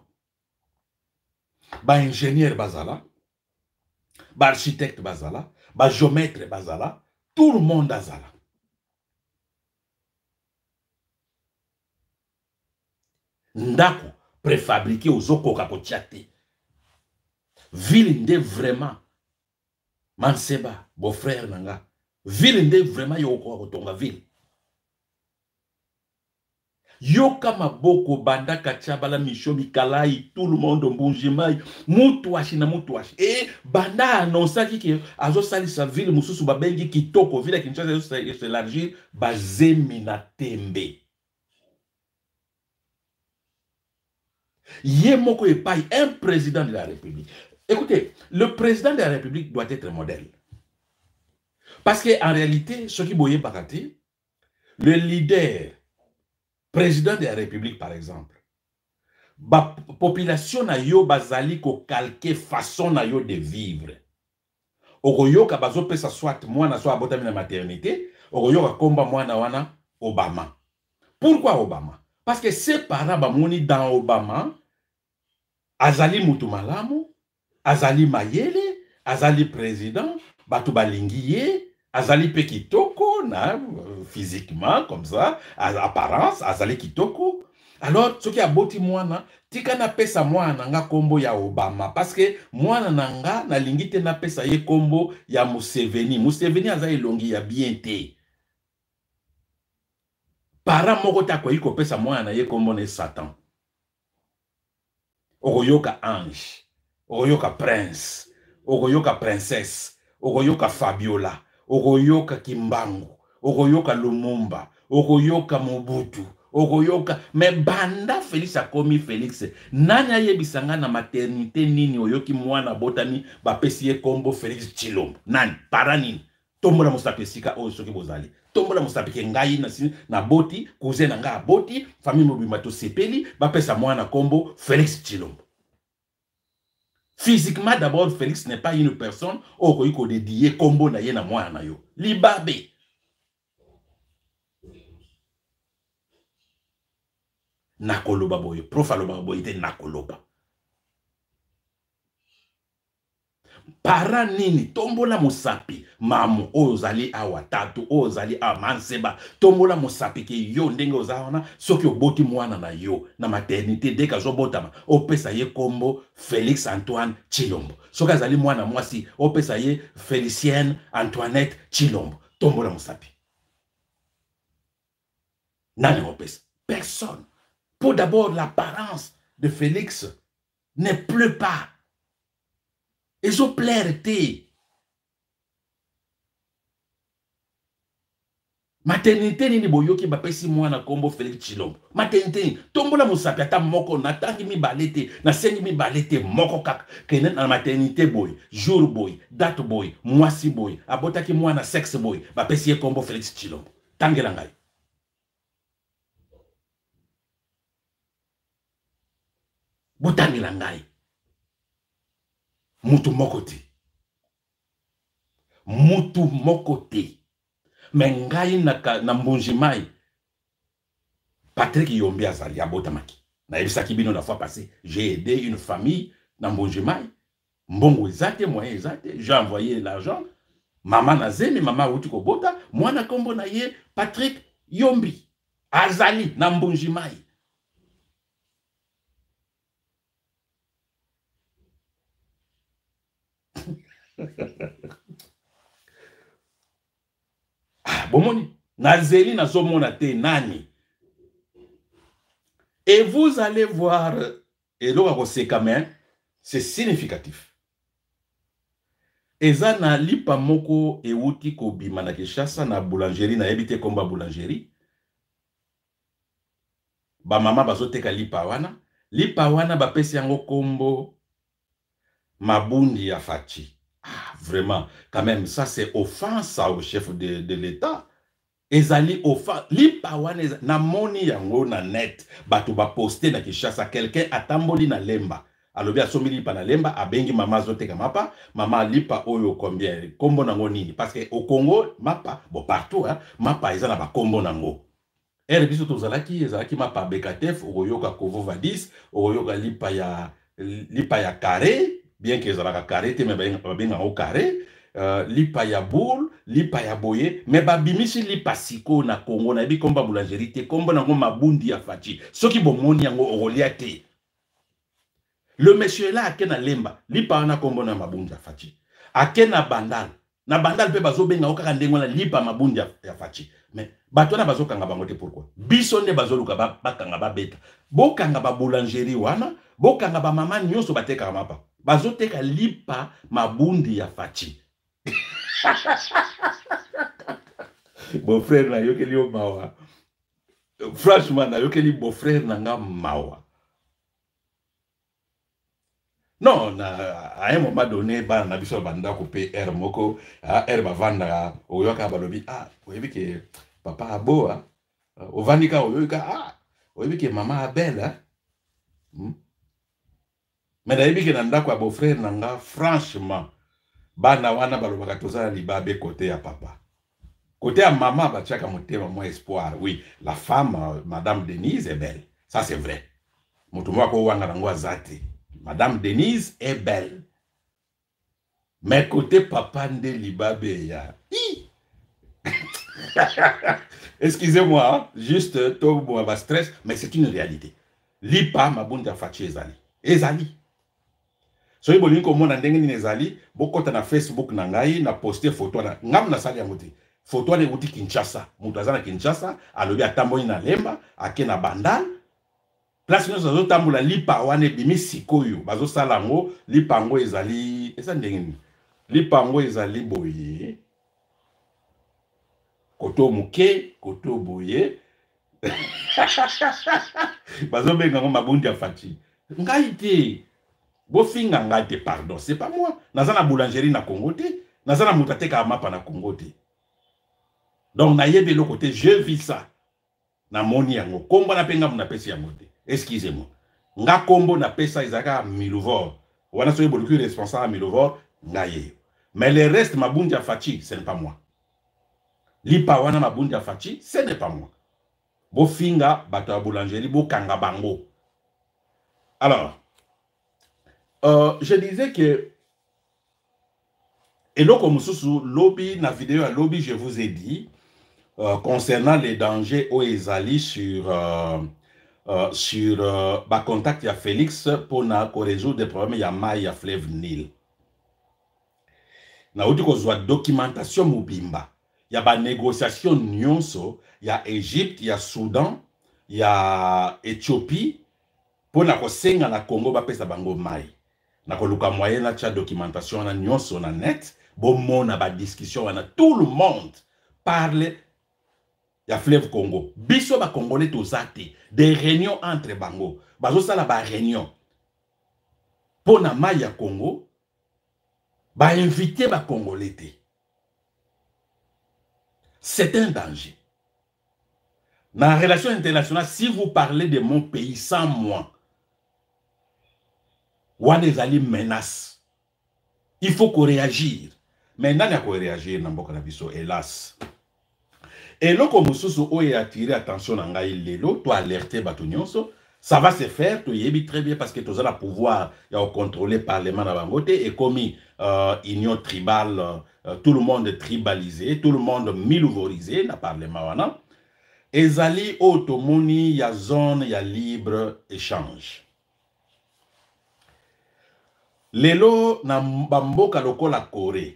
ba ingénieur bazala, ba architecte bazala, ba géomètre bazala, tout le monde azala. Ndako préfabriqué ozokoka kotia te. Ville nde vraiment Manseba beau-frère nanga. Ville nde vraiment yokoka kotonga ville. Yoka maboko banda kachabala mishomi kalai tout le monde mbunjimai mutuashi na mutuashi banda annonçaki que azo sali sa ville mususu babengi kitoko ville Kinshasa s'élargir bazemi na tembe yemoko epai un président de la République. Écoutez, le président de la République doit être modèle parce que en réalité ce qui boye bakati le leader président de la République, par exemple, la population na yo bazali ko calquer façon na yo de vivre. Okoyoka bazo pesa soit mwana soit abotami na maternité, okoyoka komba mwana wana Obama. Pourquoi Obama? Parce que ses parents bamoni dans Obama azali mutu malamu, azali mayele, azali président, batu balingi ye, azali pe kitoko na physiquement comme ça, apparence azali kitoko. Alors ce qui a boti mwana tika na pesa mwana nga kombo ya Obama parce que mwana nanga na lingite na pesa ye kombo ya Museveni. Museveni azali longi ya bien te. Para moko ta kwa iko pesa mwana ye kombo ne Satan. Okoyoka ange, okoyoka prince, okoyoka princesse, okoyoka Fabiola, okoyoka Kimbangu, okoyoka Lumumba, okoyoka Mobutu, okoyoka me banda Félix akomi Félix. Nani ayebisanga na maternité nini oyoki mwana botami bapesi ye kombo Félix Tshilombo? Nani? Para nini? Tombola mosapi sika oyo soki bozali. Tombola mosapi ke ngai na boti, cousin na nga boti, famille mobima to sepeli, bapesa mwana kombo Félix Tshilombo. Physiquement d'abord, Félix n'est pas une personne au ko dédié kombo na ye na mwana na yo. Libabe. Nakoloba boye, prof aloba boye te nakoloba. Para nini tombola mosapi mamu ozali awa tatu ozali amanseba tombola mosapi ke yo ndenge ozawana soki oboti mwana na yo na maternité dès kazo botama opesa ye kombo Félix Antoine Tshilombo. Soki azali mwana mwasi opesa ye Félicienne Antoinette Tshilombo. Tombola mosapi. Nani opesa? Personne. Pour d'abord l'apparence de Félix ne pleut pas. Ils ont plairé. Maternité nini boyoki bapesi mwana kombo Félix Tshilombo. Maternité tombola mosapi ata moko na tangi mi balete na sengi mi balete moko kaka kene na maternité boy jour boy date boy mwasi boy abotaki mwana sexe boy bapesi ye kombo Félix Tshilombo. Tangela ngai. Botangela ngai. Mutu moko te. Mutu moko te. Mengai na mbunjimai. Patrick Yombi azali abotamaki. Na ebisaki bino la fois passée. J'ai aidé une famille na mbunjimai. Mbongo ezate, moyen ezate. J'ai envoyé l'argent. Maman nazemi, maman uti kobota. Mwana kombo na ye Patrick Yombi. Azali na mbunjimai. Bomoni, nazeli nazomona te nani. Et vous allez voir, et là c'est significatif. Eza na lipa moko euti ko bima na Kinshasa na boulangerie na ebite komba boulangerie. Ba mama bazoteka lipa wana ba pesi yango kombo Mabundi ya Fachi. Ah, vraiment, quand même, ça c'est offense au chef de l'État. Ezali offense. Lipa wana na moni yango na net. Batu ba poste na Kinshasa. Quelqu'un atamboli na lemba. Alobi asomi lipa na lemba. Abengi mama zoteka mapa. Mama lipa oyo combien. Kombo nango nini. Parce que au Congo, mapa, bon partout, hein, mapa eza na ba kombo nango. Ere biso tozalaki, ezalaki mapa Bekatef, oyoka Kovo Vadis, oyoka lipa ya carré, bien que ezalaka carré, te me babenga au carré. Lipa ya boule, lipa ya boye, mais babimisi lipa siko na Congo, na ebi komba boulangerie te, komba nango mabundi ya fachi. Soki bomoni yango okolia te. Le monsieur là ake na lemba, lipa wana kombo na mabundi ya fachi. Ake na bandal. Na bandal pe bazo benga okaka ndengo na lipa mabundi ya fachi. Mais bato na bazo kanga bango te pourquoi? Biso nde bazo luka bakanga babeta. Bo kanga ba boulangerie wana, bo kanga ba mama nyonso bateka mapa. Bazo teka lipa mabundi ya fachi. Bon frère na yokeli o mawa. Franchement na yokeli bon frère na nga mawa. Non, à un moment donné, bah, na biso banda coupé air moko, air bavanda, oyoka balobi, oyebi ke papa abo, ovanika oyoka, oyebi ke maman belle, mais nayebi ke nanda kwa beau frère nanga, franchement, bana wana balobaka tozala libabe côté ya papa. Côté à maman, bah, tchaka motema mon espoir. Oui, la femme, Madame Denise, est belle. Ça, c'est vrai. Motumwa ko wanga nango azate. Madame Denise est belle. Mais côté papa nde libabe ya. Excusez-moi, hein? Juste tout stress, mais c'est une réalité. Lipa mabunda fachi ezali. Ezali. So yebo linko mona ndenge ni ezali, bokota na Facebook na ngai na poster photo na ngam na sali yango te. Photo na uti Kinshasa. Mutu aza na Kinshasa, alobi atamboli na lemba, ake na bandal. Place nous azo tambula lipa wane bimi sikoyo bazo sala ngo lipa ngo ezali eza ndenge lipa ngo ezali boye koto muke koto boye bazo benga ngo mabundi ya fachi ngai te bo finga ngai te pardon c'est pas moi naza na boulangerie na Congo te naza na mutateka mapa na Congo te donc na yebe le côté je vis ça na moni yango komba na penga muna pesi yango te. Excusez-moi. Nga kombo na pesa izaka Milovor. Wana soye boluku responsable à Milovor, ngaye. Mais le reste mabundi ya fachi, ce n'est pas moi. Lipa wana mabundi ya fachi, ce n'est pas moi. Bo finga bato ya boulangerie bo kanga bango. Alors, je disais que eloko mususu lobby na vidéo à lobby je vous ai dit concernant les dangers au ezali sur contact ya Félix pour résoudre des problèmes ya mai ya fleuve Nil. Na uti kozwa documentation mubimba ya ba négociation nyonso ya Égypte, ya Soudan, ya Éthiopie pour na kosenga na Congo ba pesa bango mai. Na koluka moyen na tia documentation na nyonso na net, bo mona ba discussion wana tout le monde parle ya fleuve Congo. Biso ba Congolais tozate des réunions entre bango. Bazo sala ba réunion. Pour na mai ya Congo, ba inviter ba Congolais te. C'est un danger. Dans la relation internationale, si vous parlez de mon pays sans moi, wane zali menace. Il faut qu'on réagisse. Mais nani a qu'on réagir na mboka na biso, hélas. Et là, comme vous avez attiré attention à ngai lelo, tu alerter bato nyonso, ça va se faire, tu y très bien parce que tu as le pouvoir de contrôler le parlement dans Bangote et comme union tribale, tout le monde est tribalisé, tout le monde milouvorisé dans le parlement. Et zali automoni, il y a zone, il y a libre échange. Lelo na bamboka lokola Corée.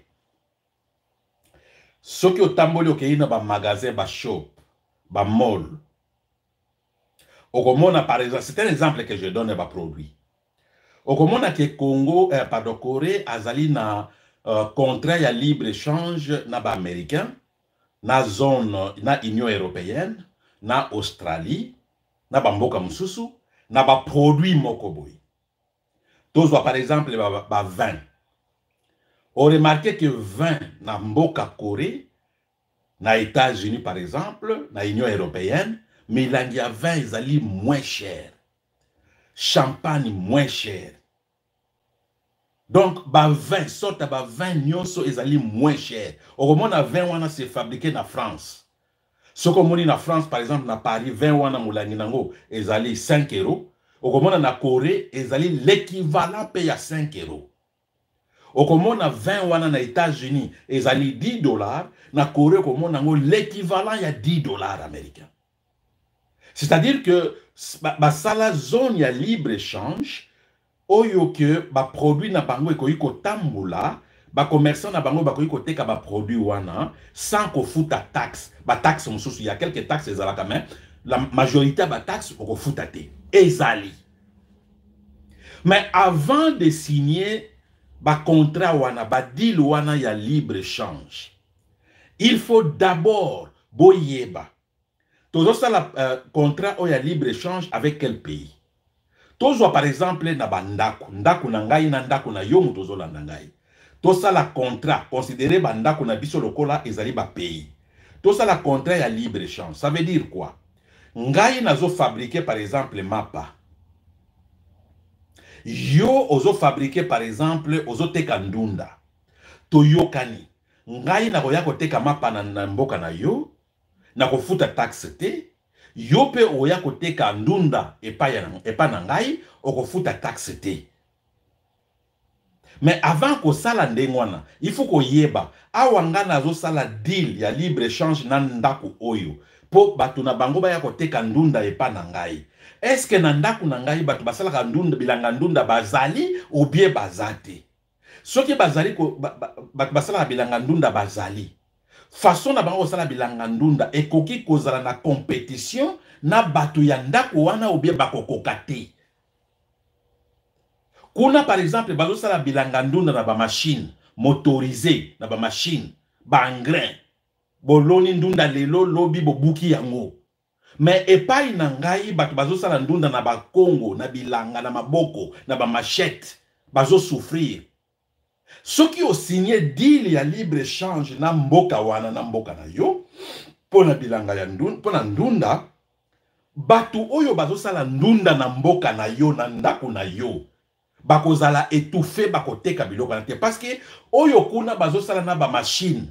Ce qui est tamboli okei na ba magasin, ba shop, ba mall. Okomona par exemple, c'est un exemple que je donne ba produit. Okomona ke Congo, pardon, Corée azali na contrat ya libre échange na ba américain, na zone na Union européenne, na Australie, na ba mboka mususu, na ba produit moko boy. Tozwa par exemple ba vin. On remarque que vin na mboka Corée, na États-Unis par exemple, na Union européenne, milangi ya vin ezali moins cher. Champagne moins cher. Donc, ba vin, sorte ba vin nyonso ezali moins cher. Au moment na vin wana c'est fabriqué na France. Ce qu'on dit na France, par exemple, na Paris, 20 wana moulangi nango, ezali 5 euros. Au moment na Corée, ezali l'équivalent paye à 5 euros. Au moment na 20 wana na États-Unis, ezali 10 dollars. Na Corée, au moment nango, l'équivalent y a 10 dollars américains. C'est-à-dire que, ba sala zone ya libre-échange, oyo que ba produit na bango ekoyi kotambola, ba commerçant na bango bakoyi koteka ba produit wana sans ko futa taxe. Ba taxe mosusu, il y a quelques taxes ezalaka mais la majorité ba taxe oko futa te. Ezali. Mais avant de signer ba contrat wana, ba deal wana ya libre-échange, il faut d'abord boyeba. Tozo sala contrat o ya libre-échange avec quel pays? Tozo par exemple na bandako, ndako na ngai na ndako na yo mutozo la ngai. Tosa la contrat, considéré bandako na biso lokola ezali ba pays. Tosa la contrat ya libre-échange. Ça veut dire quoi? Ngai nazo fabriquer par exemple mapa. Yo ozo fabriquer par exemple ozo teka ndunda. Toyokani. Ngai na koya koteka mapa na mboka na yo, na kofuta taxe te. Yo pe oya koteka ndunda epa na ngai, okofuta taxe te. Mais avant que sala ndengwana, il faut ko yeba awanga nazo sala deal ya libre-échange na ndako oyo. Po batu na bango ba ya koteka ndunda epa na ngai. Est-ce que na ndako na ngai batu basala ndunda bilanga ndunda bazali ou bien bazate? Soki bazali ko batu basala bilanga ndunda bazali. Façon na bango sala bilanga ndunda ekoki kozala na compétition na batu ya ndako wana ou bien bakokoka te. Kuna par exemple bazo sala bilanga ndunda na ba machine motorisée na ba machine ba engrais boloni ndunda lelo lobi bobuki yango. Mais epai na ngai batu bazo sala ndunda na ba Congo na bilanga na maboko na ba machette bazo souffrir. Ceux qui ont signé deal ya libre-échange na mboka wana na mboka na yo pona bilanga ya ndunda pona ndunda batu oyo bazo sala ndunda na mboka na yo na ndako na yo bakozala étouffé bakoteka biloko na te parce que oyo kuna bazo sala na ba machine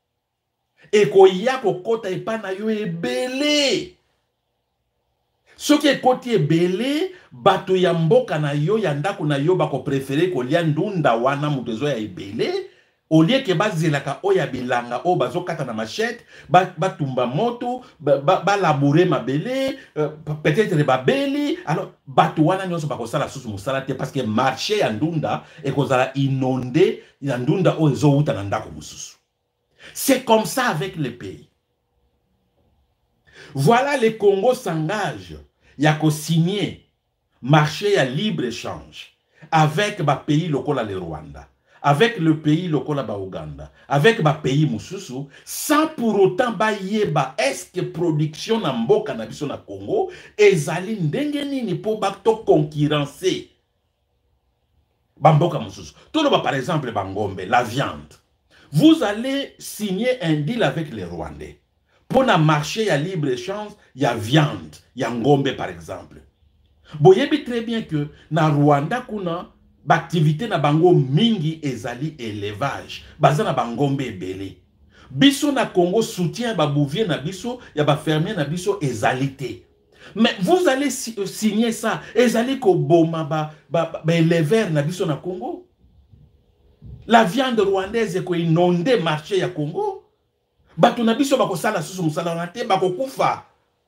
ekoya kokota epa na yo ebele. Soki ekoti ebele bato ya mboka na yo ya ndako na yo bako préférer kolia ndunda wana mutezo ya ebele au lieu que bazelaka oya bilanga o bazo kata na machette batumba moto labourer mabele peut-être babeli. Alors bato wana nyonso bakosala susu musala te parce que marché ya ndunda ekozala inondé ya ndunda o ezouta na ndako mususu. C'est comme ça avec les pays. Voilà, le Congo s'engage à signer marché à libre-échange avec le pays lokola le Rwanda, avec le pays lokola ba Ouganda, avec le pays mususu, sans pour autant bayeba est-ce que production na mboka na biso na Congo ezali ndenge nini po bakto concurrencer ba mboka mususu. Tout le par exemple bangombe, la viande. Vous allez signer un deal avec les Rwandais. Pour un marché à libre-échange, il y a viande, il y a ngombe par exemple. Vous voyez très bien que na Rwanda, kuna l'activité na bango mingi ezali élevage. Baza na bangombe ebele. Biso na Congo soutient ba bouvier na biso, ya ba fermier na biso ezalité. Mais vous allez signer ça, ezali ko boma ba éleveur na biso na Congo. La viande rwandaise est inondé marché ya Congo. Bato na biso bako sala susu musala na te bako kufa.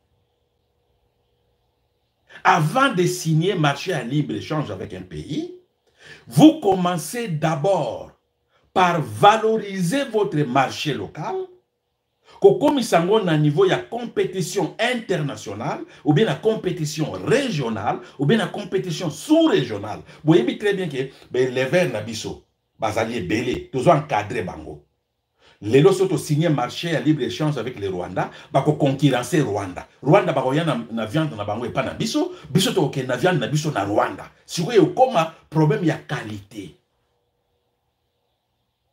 Avant de signer marché à libre-échange avec un pays, vous commencez d'abord par valoriser votre marché local. Comme il na niveau ya compétition internationale, ou bien la compétition régionale, ou bien la compétition sous-régionale. Vous voyez très bien que les verts na biso, bazali belé, tous encadré bango. Les lots signé marché à libre-échange avec les Rwanda, bako concurrencer Rwanda. Rwanda bako ya na viande na bango et pas na biso, biso to ke na viande na biso na Rwanda. Si vous avez comme problème ya qualité.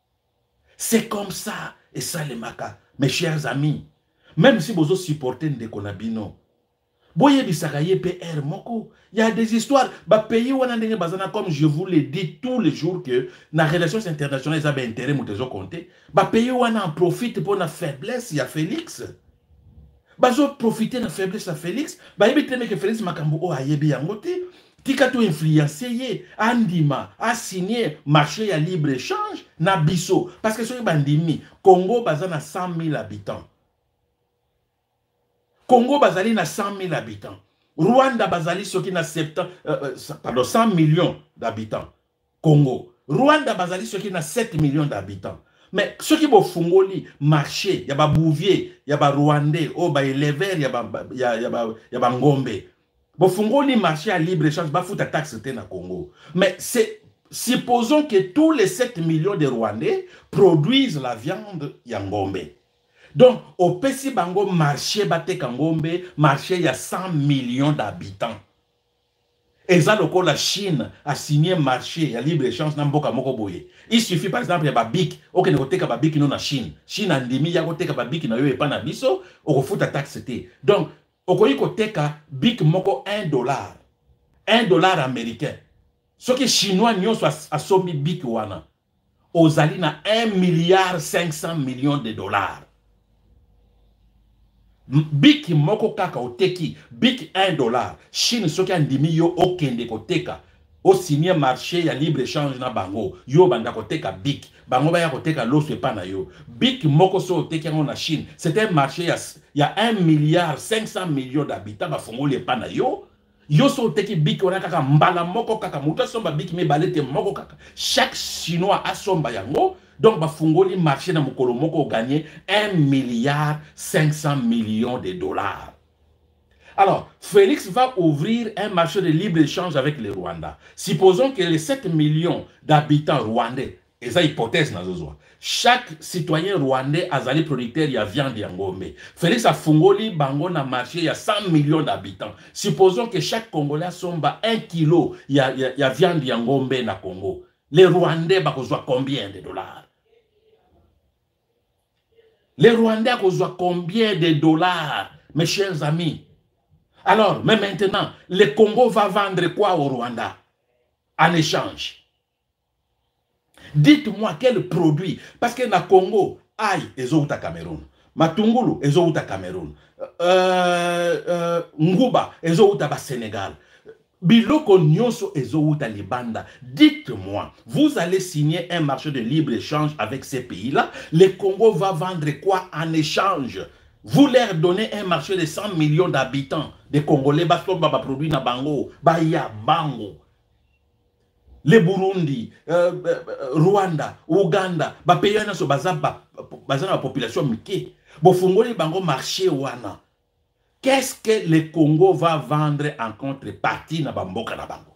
C'est comme ça, et ça les maca. Mes chers amis, même si vous supportez Ndeko Nabino, boye bisakaye PR moko, il y a des histoires, bah pays ou bazana comme je vous l'ai dit tous les jours que na relations internationales ils avaient intérêt mutezo compter, bah pays ou en profite pour la faiblesse, il y a Félix. Bazo profiter de la faiblesse de Félix, bah il que Félix makambo o ayebi yangote. Tika to influencer andima a signé marché à libre échange na biso parce que soki bandimi Congo baza na 100 000 habitants. Congo bazali na 100 000 habitants. Rwanda bazali soki na 100 millions d'habitants. Congo. Rwanda bazali soki na 7 millions d'habitants. Mais ceux qui fungoli marché, y a ba bouvier, y a ba rwandais, oh ba éleveur, y a ba ngombe. Bofungoli marché à libre-échange, ba fouta taxe na Congo. Mais c'est, supposons que tous les 7 millions de Rwandais produisent la viande yangombe. Donc, au Pessi Bango, marché bate Kangombe, marché il y a 100 millions d'habitants. Et ça, la Chine a signé un marché à libre-échange dans Mboka Mokoboye. Il suffit, par exemple, il y a BIC, ok, ne kote ka BIC non na Chine. Chine a ndimi, ya kote ka BIC na yo et pas na biso, oko futa taxe te. Donc, okoyi kote ka BIC moko $1. $1 américain. Ce que chinois nyon soit a somi BIC wana. Ozali na 1,5 milliard de dollars. Biki moko kaka oteki, biki $1. Chine soki andimi yo okende koteka. O signé marché ya libre échange na bango. Yo banda koteka biki. Bango ba ya koteka loso epa na yo. Biki moko so oteki yango na Chine. C'était un marché ya 1,5 milliard d'habitants ba fongoli epa na yo. Yo so oteki biki wana kaka mbala moko kaka. Muta somba biki me balete moko kaka. Chaque chinois a somba yango. Donc, bafungoli marché dans mokolo moko gagné 1,5 milliard de dollars. Alors, Félix va ouvrir un marché de libre-échange avec le Rwanda. Supposons que les 7 millions d'habitants rwandais, et ça hypothèse na zozoa, chaque citoyen rwandais a zali producteur ya viande ya ngombe. Félix a fungoli bango na marché ya 100 millions d'habitants. Supposons que chaque Congolais somba 1 kilo ya viande ya ngombe na Congo. Les Rwandais bakozwa combien de dollars? Les Rwandais ont combien de dollars, mes chers amis? Alors, mais maintenant, le Congo va vendre quoi au Rwanda en échange? Dites-moi quel produit. Parce que dans le Congo, aïe, ils ont au Cameroun. Matungulu, ils ont au Cameroun. Nguba, ils ont au Sénégal. Biloko nyonso ezouta libanda. Dites-moi, vous allez signer un marché de libre-échange avec ces pays-là. Le Congo va vendre quoi en échange? Vous leur donnez un marché de 100 millions d'habitants. Des Congolais, basomba ba produit na bango, baya bango. Le Burundi, Rwanda, Ouganda, ba pays na so baza na population mike. Bo fungoli bango marché wana. Qu'est-ce que le Congo va vendre en contrepartie na bamboka na bango?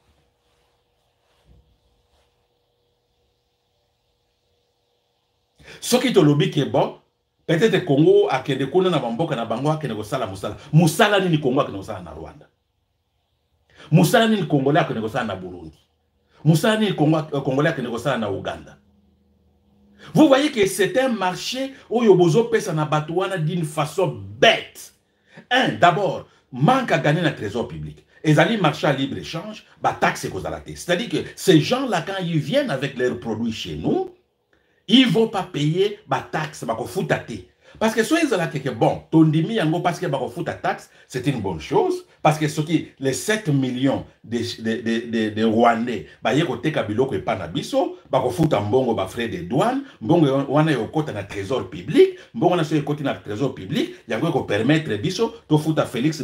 Ce qui te lobby qui est bon, peut-être le Congo a que des kuna na bamboka na bango a que négocier musala. Musala ni Congo a que négocier na Rwanda. Musala ni Congolais a que négocier na Burundi. Musala ni Congolais a que négocier na Ouganda. Vous voyez que c'est un marché où yobozo pesa na batouana d'une façon bête. D'abord, manque à gagner le trésor public. Et ils marché à libre-échange, bah taxe et c'est-à-dire que ces gens-là, quand ils viennent avec leurs produits chez nous, ils ne vont pas payer bah taxe, bah foutate. Parce que soit ils ont là quelque bon, tondimi yango parce que bah foute taxe, c'est une bonne chose. Parce que ce qui les 7 millions de Rwandais, bah yeko teka biloko et panabiso, bah foute mbongo bah frais de douane, mbongo wana yo kota na trésor public, mbongo na so yo kota na trésor public, yango ko permettre biso to futa Félix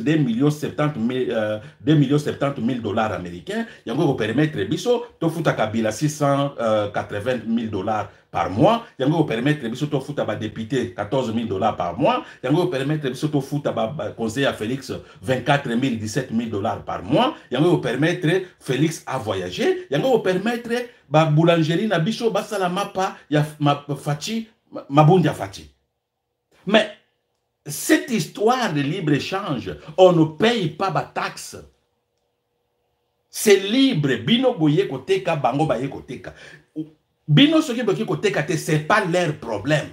2,70 millions dollars américains, yango ko permettre biso to futa Kabila 680 000 dollars par mois, yango ko permettre biso to futa ba député 14 000 dollars par mois, yango ko permettre biso to futa ba conseiller à Félix 24 000 17 000 dollars par mois, yango ko permettre Félix à voyager, yango ko permettre ba boulangerie na biso basala mapa ya fachi mabundi ya fachi. Mais cette histoire de libre-échange, on ne paye pas ba taxe. C'est libre, bino boye koteka bango baye koteka. Bino soki boki koteka te, c'est pas leur problème.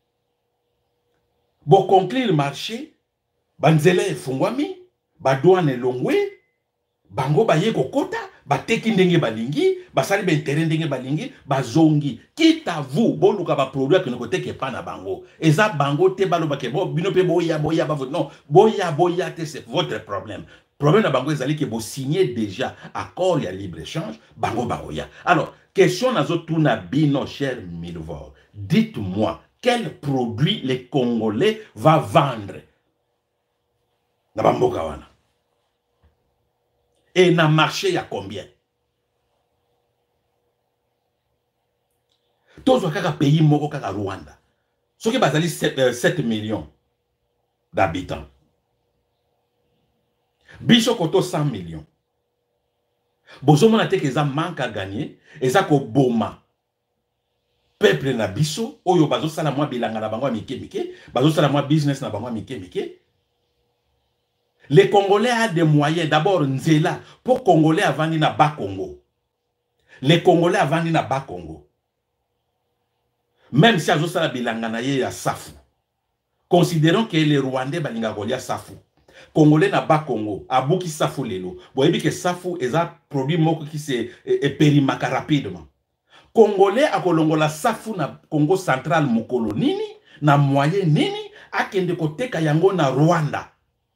Bo conclure marché, banzela efungwami, badouane elongwe, bango baye kokota, bateki ndenge balingi, basali ba intérêt ndenge balingi, bazongi. Quitte à vous, bon luka ba produit que ne koteke pa na bango. Eza bango te balo ba ke bo bino pe boya ba non, boya te c'est votre problème. Problème na bango ezali ke bo signer déjà accord ya libre-échange, bango ya. Alors, question nazo tuna bino cher Milvor. Dites-moi quel produit les Congolais va vendre na bamboka wana. Et na marché ya combien? Tozo kaka pays moko kaka Rwanda. Soki bazali 7 millions d'habitants. Biso koto 100 millions. Bozo mona te keza manque à gagner, eza ko boma. Peuple na biso, oyo bazo sala mwa bilanga na bango mike, bazo sala mwa business na bango mike. Les Congolais ont des moyens. D'abord, Nzela, pour Congolais avant na bas Congo. Les Congolais avant na bas Congo. Même si azo sala bilanga na ye ya safu. Considérons que les Rwandais balinga kolia safu. Congolais na bas Congo, abuki safu lelo. Boyebi que safu eza produit moko qui se périmaka rapidement. Congolais akolongola safu na Congo central mokolo nini, na moyen nini, akende koteka yango na Rwanda.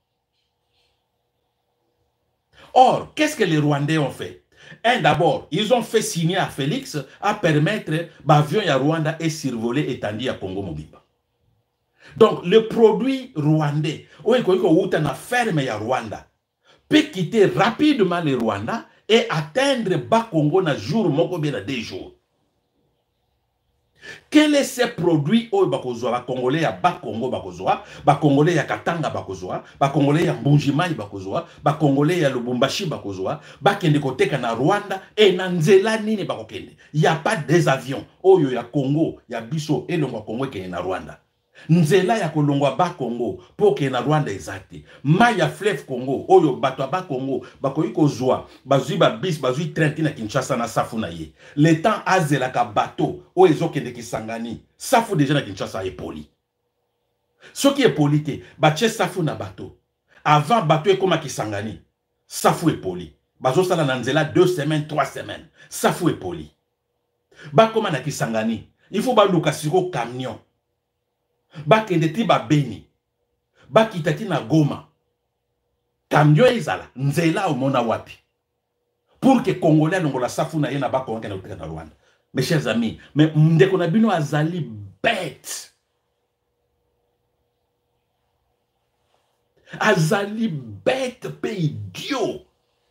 Or, qu'est-ce que les Rwandais ont fait? D'abord, ils ont fait signer à Félix à permettre l'avion à Rwanda et survoler étendu à Congo Mobimba. Donc, le produit rwandais, où il na ferme à Rwanda, peut quitter rapidement le Rwanda et atteindre bas Congo na jour moko bien à 2 jours. Quel est ce produit où bakozwa Congolais ya bas Congo bakozwa, ba Congolais ya Katanga bakozwa, ba Congolais ya Mbujimai bakozwa, ba Congolais ya Lubumbashi bakozwa, ba kende koteka na Rwanda et na nzela nini bakokende. Il y a pas des avions oyo ya Congo, ya biso elongo Congo ke na Rwanda. Nzela ya kolongwa ba Congo pour que na Rwanda exacte. Maya fleuve Congo oyo bato ba Congo bakoyi kozwa bazui ba bis bazui train na Kinshasa na safu na ye. Le temps azela ka bateau o ezokende Kisangani. Safu déjà na Kinshasa est poli. Ce qui est polité, bache safu na bateau. Avant bateau ekoma Kisangani. Safu est poli. Bazo sala na nzela 2 semaines, 3 semaines. Safu est poli. Ba koma na Kisangani. Il faut ba luka siko camion. Bakende ti ba Beni, bakitati na Goma, camion ezala, nzela omona wapi. Pour que Congolais longola safu na ye na bako wanke na uteka na Rwanda. Mes chers amis, mais ndeko na bino azali bête. Azali bête pe idiot.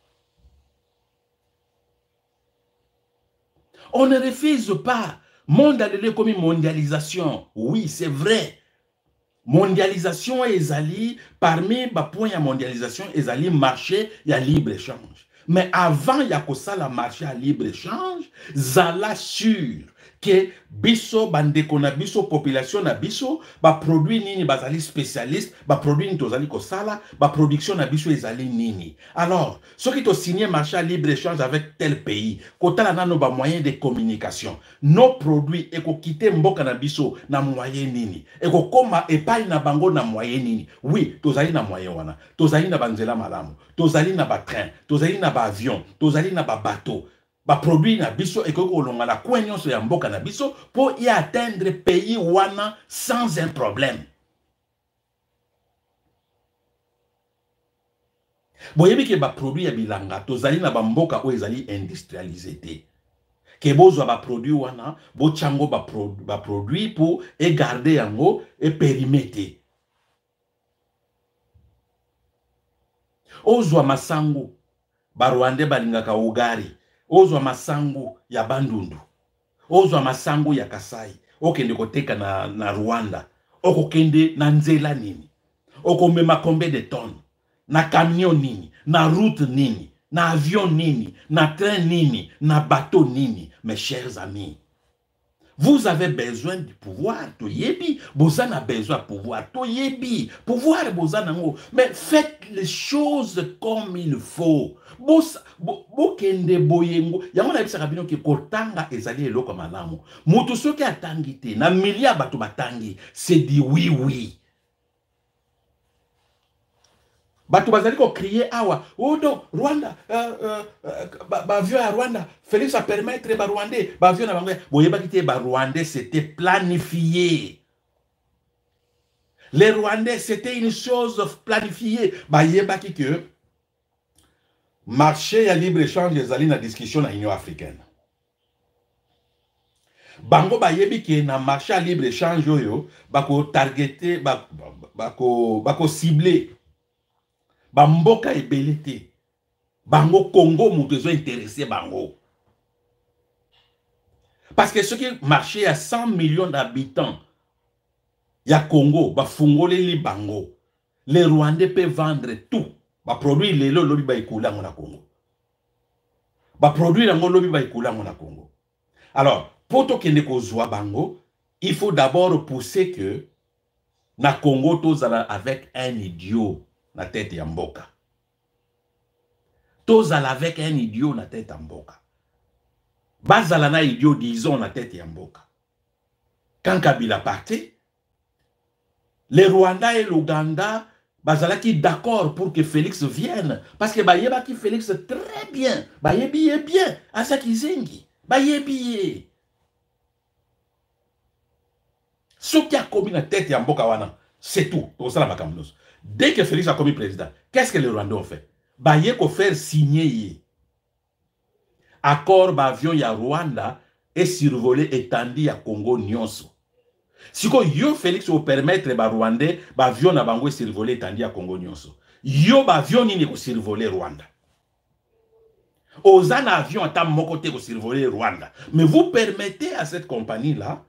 On ne refuse pas. Monde alele comme mondialisation. Oui, c'est vrai. Mondialisation ezali, parmi les points de mondialisation, ezali marché, il y a libre-échange. Mais avant, il y a la marché à libre-échange, zala sûr que biso bandeko na biso population na biso ba produit nini bazali spécialiste ba produit ni tozali kosala ba production na biso ezali nini. Alors ceux qui ont signé marché à libre échange avec tel pays kotala nano ba moyen de communication nos produits eko quitter mboka na biso na moyen nini eko koma epai na bango na moyen nini. Oui tozali na moyen wana tozali na banzela malamu tozali na ba train tozali na ba avion tozali na ba bateau ba produit na biso et que kolonga na kwenyo so ya mboka na biso pour y atteindre pays wana sans un problème. Boyebi ke ba produit ya bilanga tozali na ba mboka o ezali industrialisé te. Ke bozo ba produit wana bo chango ba produit pour et garder yango et périmètre. Ozwa masango ba Rwanda balingaka ugari. Ozwa masango ya Bandundu. Ozwa masango ya Kasai. Okende koteka na Rwanda. Okokende na nzela nini. Okomema combien de tonnes. Na camion nini. Na route nini. Na avion nini. Na train nini. Na bateau nini. Mes chers amis. Vous avez besoin du pouvoir, Toyebi. Bozan a besoin de pouvoir, Toyebi. Pouvoir, Bozan nango. Mais faites les choses comme il faut. Bokende boyengo. Yango na bisa kabino ki kotanga ezali eloko malamu. Mutu soki atangi te, na milia batu batangi, c'est dit oui, oui. Bato bazali ko crier awa oh non Rwanda avion à Rwanda Félix a permettre ba Rwandais ba avion na bango boyeba kité ba Rwandais c'était planifié. Les Rwandais c'était une chose planifiée ba yeba ki que marché à libre échange ezali na discussion na Union africaine. Bango ba yebi ki na marché à libre échange yo bako targeter bako cibler Bamboka ebelete. Bango Congo mou besoin intéressé bango. Parce que ceux qui marchaient à 100 millions d'habitants, il y a Congo, bafungole li bango. Les Rwandais peuvent vendre tout. Ba produit les lobi ba ikula ngona Congo. Ba produit lango lobi ba ikula ngona Congo. Alors, pour to kende ko zwa bango, il faut d'abord pousser que na Congo tozala avec un idiot. Na tête ya mboka. Tozala avec un idiot na tête ya mboka. Bazala na idiot disons na tête ya mboka. Quand Kabila partait, les Rwandais et l'Ouganda bazala qui d'accord pour que Félix vienne parce que bayeba ki Félix très bien, bayebi bien, asa kizengi, bayebi. Ce qui a commis na tête ya mboka wana, c'est tout. Pour ça la makamnos. Dès que Félix a commis président, qu'est-ce que les Rwandais ont fait? Baye ko faire signer accord avion ya Rwanda et survolé étendu à Congo nyonso. Si ko yo Félix au permettre ba Rwandais ba avion na bango survolé étendu à Congo nyonso. Yo ba avion nini ko survoler Rwanda. Aux avions à mon côté ko survoler Rwanda. Mais vous permettez à cette compagnie là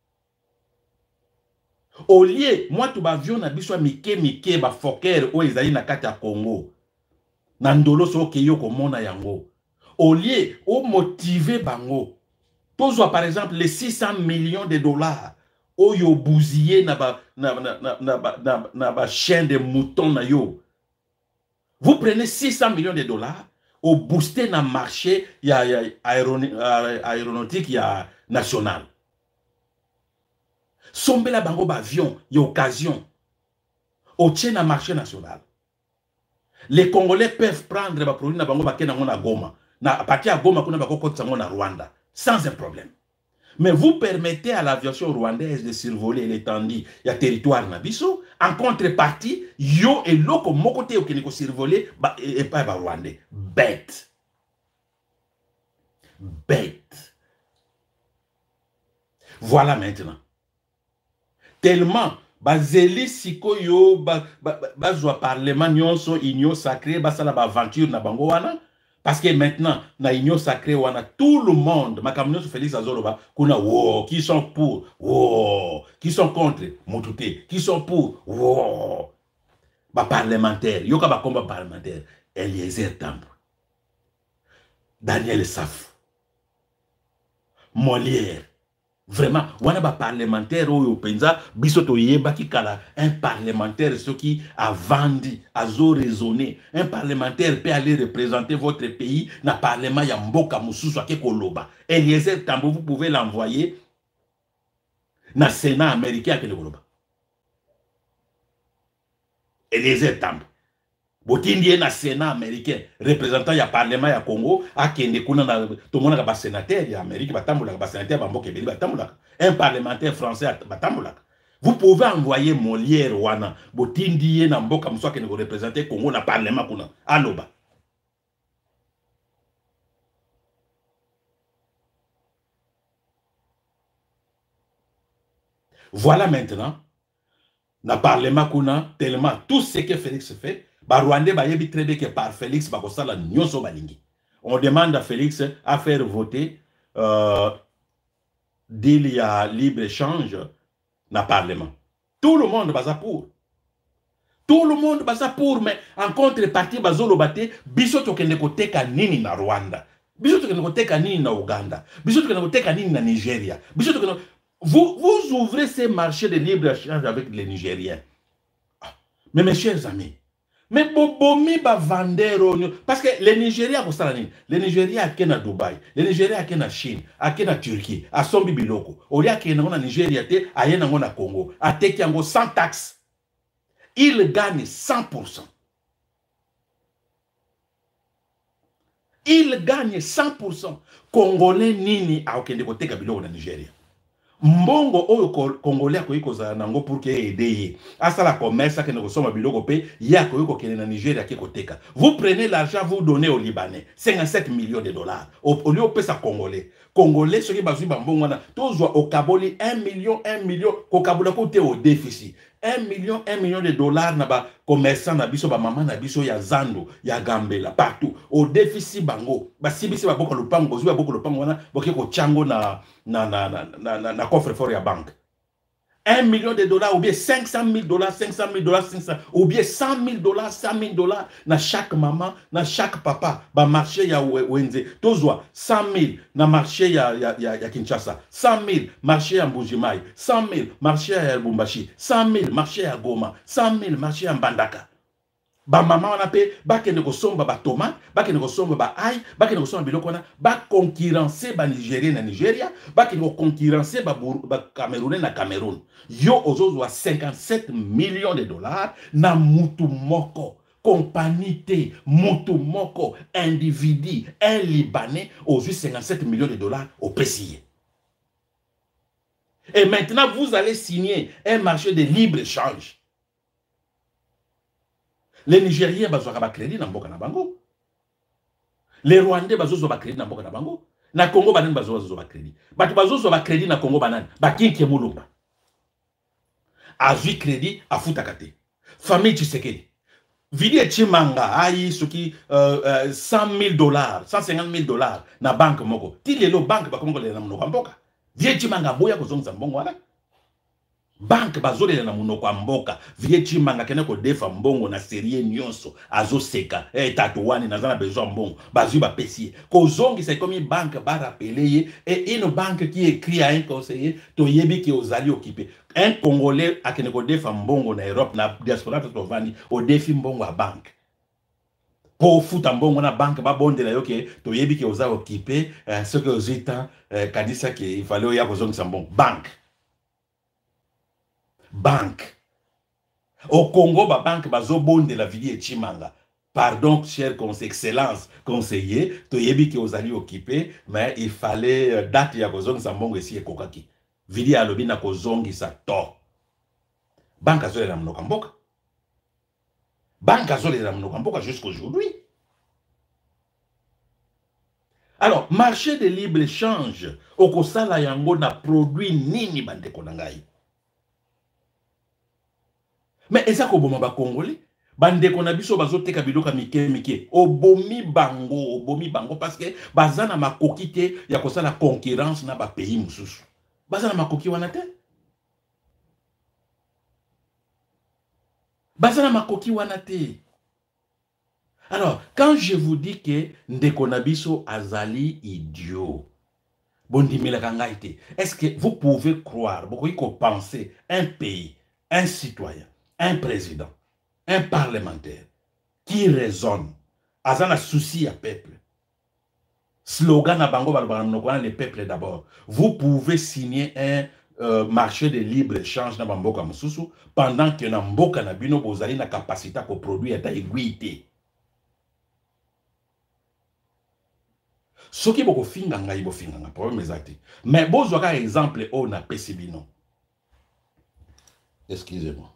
au lieu, moi, tout avion na biswa mike ba fokker o ezali na kati ya Congo. Nandolo so ke yo komona yango. Au lieu, o motiver bango. Tozwa par exemple les 600 millions de dollars o yo bousillé na ba chaîne de moutons na yo. Vous prenez 600 millions de dollars au booster na marché ya aéronautique ya national. Sombela bango ba avion, y a occasion. Au tien na marché national. Les Congolais peuvent prendre ba produit na bango ba kena na Goma. Na partir à Goma kuna ba kokotsa na Rwanda sans un problème. Mais vous permettez à l'aviation rwandaise de survoler l'étendue ya territoire na biso en contrepartie yo et loko mokote yo keniko survoler ba et pas ba Rwandais. Bête. Bête. Voilà maintenant. Tellement bazeli siko yo bazwa parlement nyonso union sacrée basala ba aventure na bango wana parce que maintenant na union sacrée wana tout le monde makamno sur Félix Azoloba kuna wo qui sont pour wo qui sont contre motute qui sont pour wo ba parlementaire yoka ba combat parlementaire Eliezer Tambo Daniel Saf Molière. Vraiment, wana ba parlementaire oyo penza bisoto yeba ki kala un parlementaire ce qui a vendu, a zo raisonné. Un parlementaire peut aller représenter votre pays na parlement ya mboka mususu ake koloba. Eliezer Tambo vous pouvez l'envoyer na Sénat américain ake koloba. Eliezer Tambo. Botindi na Sénat américain, représentant ya Parlement ya Congo, a kende kuna na tout le monde ba sénateur ya Amérique batambola ba sénateur ba mboke beli batambola. Un parlementaire français batambola. Vous pouvez envoyer Molière wana, botindi na mboka mso kende représenter Congo na Parlement kuna. Aloba. Voilà maintenant, na Parlement kuna, tellement tout ce que Félix fait, ba Rwandais ba yebi très bien que par Félix ba kosala nyonso balingi. On demande à Félix à faire voter deal ya libre-échange na Parlement. Tout le monde baza pour. Tout le monde baza pour, mais en contrepartie bazolo bate biso tokende koteka nini na Rwanda. Biso tokende koteka nini na Uganda, biso tokende koteka nini na Nigeria, biso tokende... Vous ouvrez ces marchés de libre-échange avec les Nigériens. Mais mes chers amis, mais bobomi ba vendero, parce que les Nigériens ko sala nini? Les Nigériens akena na Dubaï, les Nigériens akena Chine, akena Turquie, asombi biloko. Olia akena na Nigeria te, ayena na Congo, ateki yango sans taxe. Il gagne 100%. Il gagne 100%. Congolais nini a okende koteka biloko na Nigeria. Mbongo oyo Congolais ko ikoza nango pour que aider asala commerce akene ko soma biloko pe ya ko kene na Nigeria ke koteka. Vous prenez l'argent, vous donnez aux Libanais 57 millions de dollars au lieu pesa Congolais. Congolais ceux qui bazui ba mbongo na tozwa au Kaboli 1 million ko kabula ko te au déficit 1 million de dollars na ba commerçant na biso ba maman na biso ya Zando ya Gambela partout au déficit bango ba sibisi ba boko lupango bozui ba boko lupango wana boke ko chango na coffre fort ya banque 1 million de dollars ou bien 500 000 dollars 500 ou bien 100 000 dollars 100 000 dollars na chaque maman na chaque papa ba marché ya Wenze tozwa 100 000 na marché ya Kinshasa 100 000 marché ya Mbujimai 100 000 marché ya Lubumbashi 100 000 marché ya Goma 100 000 marché ya Mbandaka. Ba mama wana pe bakende ko somba ba tomate bakende ko somba ba ail bakende ko somba biloko wana ba concurrencer ba Nigérien na Nigeria bakende ko concurrencer ba Camerounais na Cameroun. Yo ozozwa 57 millions de dollars na mutu moko compagnie te mutu moko individu un Libanais aux 57 millions de dollars au PCI. Et maintenant vous allez signer un marché de libre-échange. Les Nigériens bazwaka ba crédit na mboka na bango. Les Rwandais bazozwa ba crédit na mboka na bango. Na Congo banani bazozwa ba crédit. Batu bazozwa ba crédit na Congo banani. Ba kinke mulumba. Azui crédit afuta kate. Famille Tshisekedi. Vidi Chimanga ayi soki 100 000 dollars, 150 000 dollars na banque moko. Ti lelo banque ba Congo le na mnoko mboka. Vidi Chimanga boya kozongisa mbongo wana. Banque bazole na munoko mboka vie Chimanga kene ko defa mbongo na serie nyonso azo seka tatouane nazana besoin mbongo bazui ba pesier ko zongi c'est comme une banque ba rappeler et une banque qui écrit à un conseiller to yebi ki ozali occupé un Congolais akene ko defa mbongo na Europe na diaspora to vani o defi mbongo a banque pour futa mbongo na banque ba bondela yo ke to yebi ki ozali occupé ce que aux états kadisa que il fallait ya ko zongi mbongo banque. Au Congo, ba banque bazo bonde la vie et Chimanga. Pardon, cher excellence conseiller, to yebi ki ozali occupé, mais il fallait date ya kozongi sa mbongo esi ekokaki. Vidi alobi na kozongi sa to. Banque azole na mnoka mboka. Banque azole na mnoka mboka jusqu'aujourd'hui. Alors, marché de libre-échange, okosala yango na produit nini bandeko na ngai. Mais est-ce que ba Congolais bandeko na biso bazoteka biloka mike obomi bango parce que bazana makoki te ya kosala concurrence na ba pays mususu bazana makoki wana te bazana makoki wana te. Alors quand je vous dis que ndeko na biso azali idiot bondimela kanga ite, est-ce que vous pouvez croire beaucoup qu'on penser un pays, un citoyen, un président, un parlementaire qui raisonne, azana souci à peuple. Slogan à bango le peuple d'abord. Vous pouvez signer un marché de libre-échange na bamboka mususu pendant que na mboka na bino bozali na capacité pour produire ta aiguïté. Ce qui boko finga ngai bo finga na problème exact. Mais bozo ka exemple o na pesibino. Excusez-moi.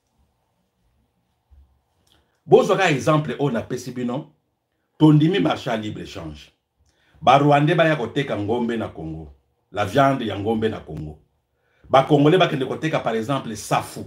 Bozo ka exemple o na pesibino tondimi marché à libre-échange. Ba Rwandais ba ya koteka ngombe na Congo. La viande ya ngombe na Congo. Ba Congolais ba kende koteka par exemple safu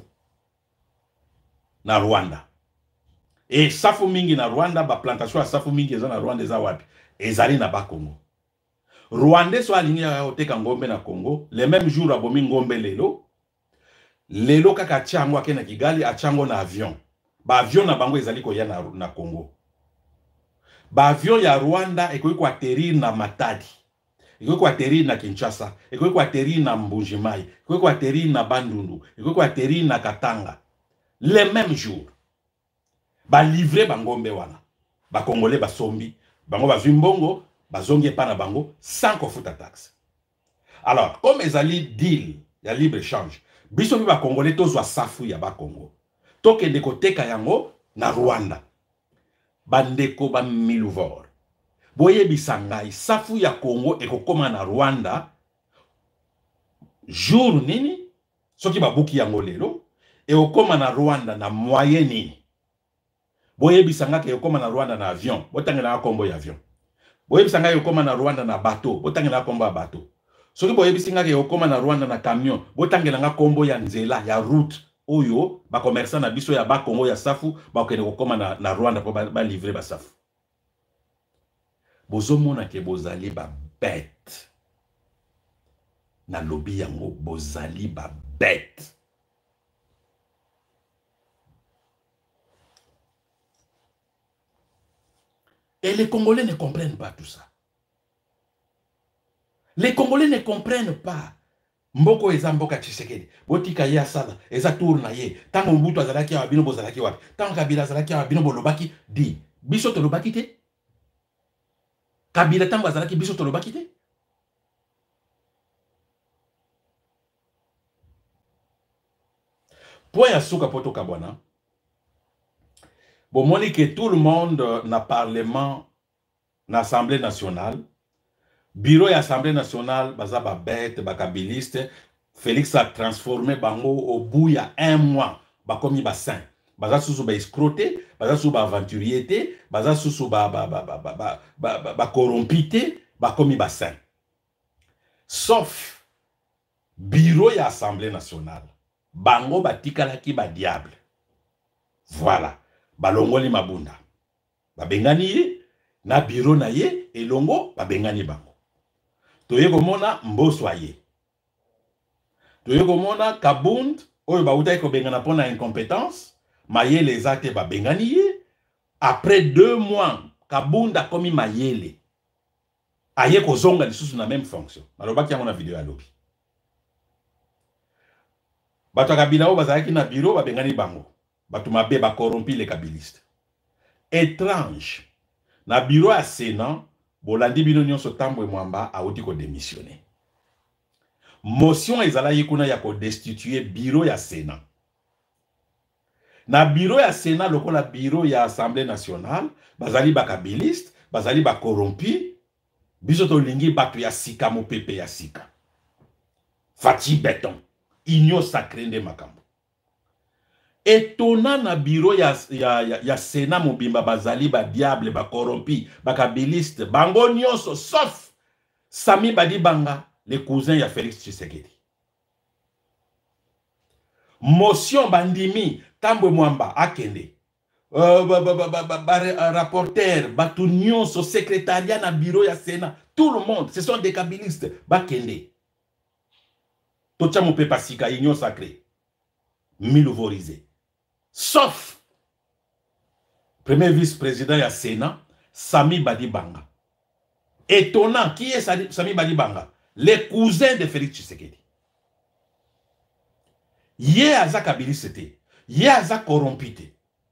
na Rwanda. Et safu mingi na Rwanda ba plantation ya safu mingi eza na Rwanda eza wapi? Ezali na ba Congo. Rwandais so alingi ya koteka ngombe na Congo, le même jour abomi ngombe lelo. Lelo kaka chango akena Kigali achango na avion. Ba avion na bango ezali ko ya na Congo. ba avion ya Rwanda ekoki atterrir na Matadi, ekoki atterrir na Kinshasa, ekoki atterrir na Mbujimai, ekoki atterrir na Bandundu, ekoki atterrir na Katanga le même jour. Ba livrer bangombe wana, ba congolais ba sombi, bango ba mbongo, ba zongi pa na bango sans kofuta taxe. Alors, comme ezali deal ya libre échange, biso ba congolais tozwa safu ya ba Congo. Tokende koteka yango na Rwanda. Bandeko ba miluvor. Boye bisangai safu ya Congo ekokoma na Rwanda jour nini soki babuki yango lelo ekokoma na Rwanda na moyen nini. Boye bisanga ke ekokoma na Rwanda na avion, botangela kombo ya avion. Boye bisanga ekokoma na Rwanda na bateau, botangela kombo ya bateau. Soki boye bisinga ke ekokoma na Rwanda na camion, botangela kombo ya nzela ya route oyo ba commerçant na biso ya ba Congo ya safu ba okende kokoma na Rwanda po ba livrer ba safu. Bozomona ke bozali ba bête. Na lobby yango bozali ba bête. Et les Congolais ne comprennent pas tout ça. Les Congolais ne comprennent pas. Mboko eza mboka Tshisekedi. Botika ya sala, eza tour na ye. Tango Mbutu azalaki ya bino bozalaki wapi. Tango Kabila azalaki ya bino bolobaki di. Biso tolobaki te. Kabila tango azalaki biso tolobaki te. Point ya suka poto kabwana. Bon, moni que tout le monde na parlement, na Assemblée nationale, bureau et Assemblée nationale, baza ba bête, ba kabiliste, Félix a transformé bango au bout il y a 1 mois, ba komi ba saint, baza sous ba escroté, baza sous ba aventuriété, baza sous ba corrompité, ba komi ba saint. Sauf bureau et Assemblée nationale, bango ba tikalaki ba diable. Voilà. Balongoli mabunda. Babengani ye, na bureau na ye, elongo, babengani bango. Toye komona mboswa ye. Toye komona kabund, oyo bauta eko bengana pona incompétence, mayele ezate babengani ye. Après 2 mois, kabunda komi mayele. Aye kozonga lisusu na même fonction. Malobaki yango na video ya lobi. Bato kabila o bazalaki na bureau, babengani bango. Batumabe ba corrompi les kabilistes. Étrange. Na bureau à Sénat, bolandi bino nyonso tambwe mwamba auti ko démissionner. Motion ezala yikuna ya ko destituer bureau ya Sénat. Na bureau ya Sénat lokola bureau ya Assemblée nationale, bazali ba kabiliste, bazali ba corrompi, biso to lingi batu ya sika mo pepe ya sika. Fati béton, union sacrée de makambo. Étonnant na bureau ya Sénat mobimba bazali ba diable ba corrompi ba kabiliste bango nyonso sauf Sami Badibanga le cousin ya Félix Tshisekedi. Motion bandimi tambwe mwamba akende rapporteur batu nyonso secrétariat na bureau ya Sénat tout le monde ce sont des kabilistes bakende tocha mo pepa sika union sacrée milouvorisé. Sauf premier vice-président ya Sénat, Sami Badibanga. Étonnant, qui est Sami Badibanga? Le cousin de Félix Tshisekedi. Yé aza kabilisete, yé aza corrompite.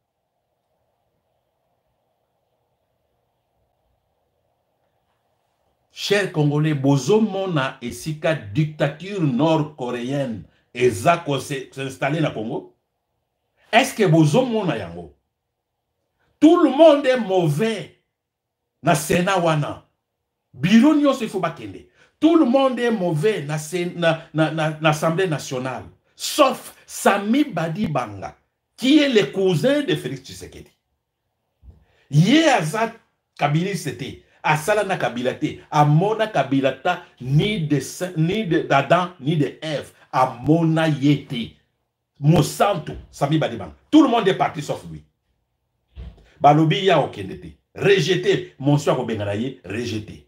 Chers Congolais, bozo mona esika dictature nord-coréenne eza s'installer na Congo? Est-ce que bozo mona yango? Tout le monde est mauvais na Sénat wana. Bureau nyonso ifo bakende. Tout le monde est mauvais na Assemblée nationale. Sauf Sami Badibanga, qui est le cousin de Félix Tshisekedi. Yé aza kabilisete, asala na kabilate, amona kabilata ni d'Adam ni de Ève, amona yete. Monsanto, Sami Badibanga. Tout le monde est parti sauf lui. Balobi ya okendete. Rejeté. Monsieur Robenganaye, rejeté.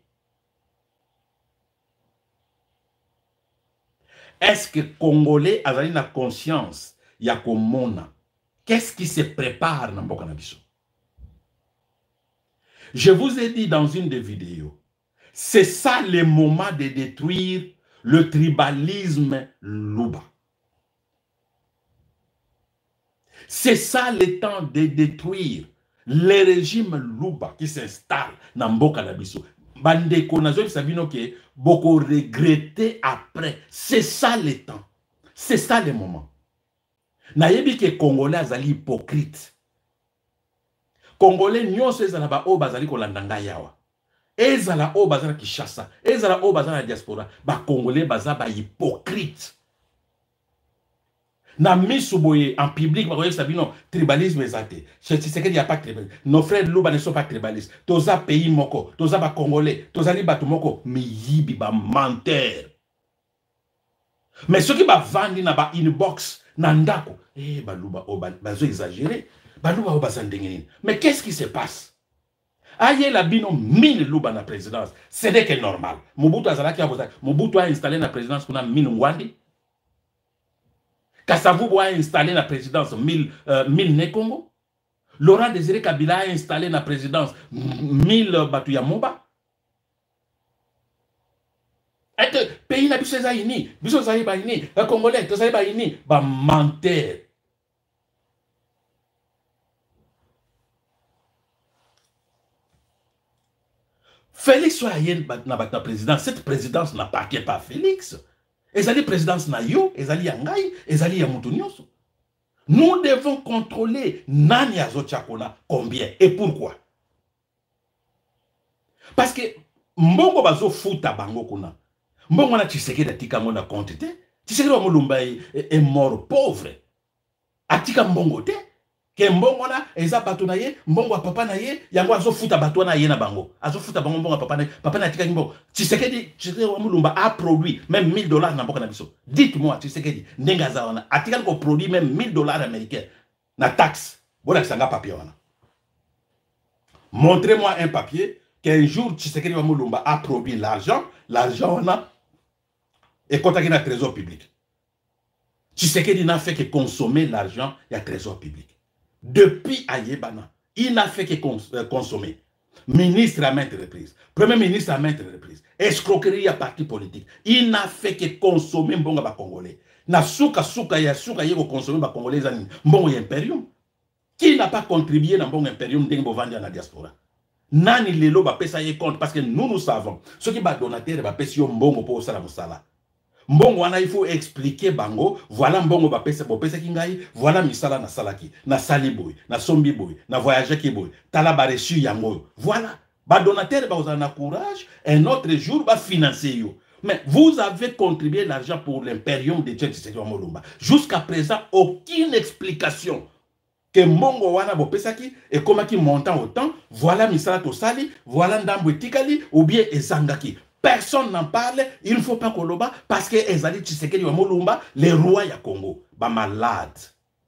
Est-ce que Congolais a la conscience ya komona? Qu'est-ce qui se prépare dans Mboka na biso? Je vous ai dit dans une des vidéos, c'est ça le moment de détruire le tribalisme Luba. C'est ça le temps de détruire le régime Luba qui s'installe dans Mboka na biso. Bandeko nazo sabino ke beaucoup regretter après. C'est ça le temps. C'est ça le moment. Nayebi ke Congolais azali hypocrite. Congolais nyonso ezala ba o bazali kolandanga yawa. Ezala o bazala Kinshasa, ezala o bazala diaspora, ba Congolais baza ba hypocrite. Na misu boye en public ba sabino tribalisme ezate. C'est que il y a pas tribalisme. Nos frères Luba ne sont pas tribalistes. Toza pays moko, toza ba Congolais, toza li batu moko miyibi ba menteur. Mais ceux qui ba vandi na ba inbox na ndako, ba Luba o bazo exagérer. Ba Luba o bazandengeni. Mais qu'est-ce qui se passe? Aye la bino 1000 Luba na présidence. C'est dès que normal. Mobutu azalaki a Mobutu a installé na présidence kuna 1000 Ngwandi. Kasavubu a installé la présidence 1000 Nekongo. Laurent Désiré Kabila a installé la présidence 1000 Batuya Moba. Et que pays na biso zaini, biso zaini ba ini, Congolais, to zaini ba ini, ba menteur. Félix soit na la présidence, cette présidence n'appartient pas à Félix. Ezali présidence na yo, ezali yangai, ezali ya mutu nyonso. Nous devons contrôler nani azochakona combien et pourquoi. Parce que mbongo bazo futa bango kuna. Mbongo na Tshisekedi atika ngona compte te. Tshisekedi wa Mulumba est mort pauvre. Atika mbongo te. Ke mbongo na eza bato na ye, mbongo wa papa na ye, yango azo futa bato na ye na bango. Azo futa bango mbongo papa na ye, papa na atika mbongo. Tshisekedi wa Mulumba a produit même $1000 na mboka na biso. Dites-moi Tshisekedi ndenga za wana atika ko produit même $1000 américains na taxe. Bona kisanga papier wana. Montrez-moi un papier qu'un jour Tshisekedi wa Mulumba a produit l'argent wana et contacté na trésor public. Tshisekedi n'a fait que consommer l'argent et trésor public. Depuis Ayebana, il n'a fait que consommer. Ministre à maintes reprises, premier ministre à maintes reprises, escroquerie à parti politique. Il n'a fait que consommer mbonga ba Congolais. Na souka yeko consommer ba Congolais zani mbongo imperium. Qui n'a pas contribué dans mbongo imperium dengo vandi na diaspora? Nani lelo ba pesa ye compte parce que nous savons ceux qui ba donateur ba pesa yo mbongo pour sala musala. Mbongo wana il faut expliquer bango, voilà mbongo ba pesa kingai, voilà misala na salaki, na saliboy, na sombiboy, na voyager ki boy, tala ba reçu yango. Voilà, ba donateur ba uzana courage, un autre jour ba financer yo. Mais vous avez contribué l'argent pour l'impérium de Tshisekedi wa Mulumba. Jusqu'à présent, aucune explication que mbongo wana bo pesa ki et comment qui montant autant, voilà misala to sali, voilà ndambo etikali ou bien ezangaki. Personne n'en parle, il ne faut pas qu'on le bat parce que Ezali Tshisekedi wa Mulumba, les rois ya Congo, ba malade.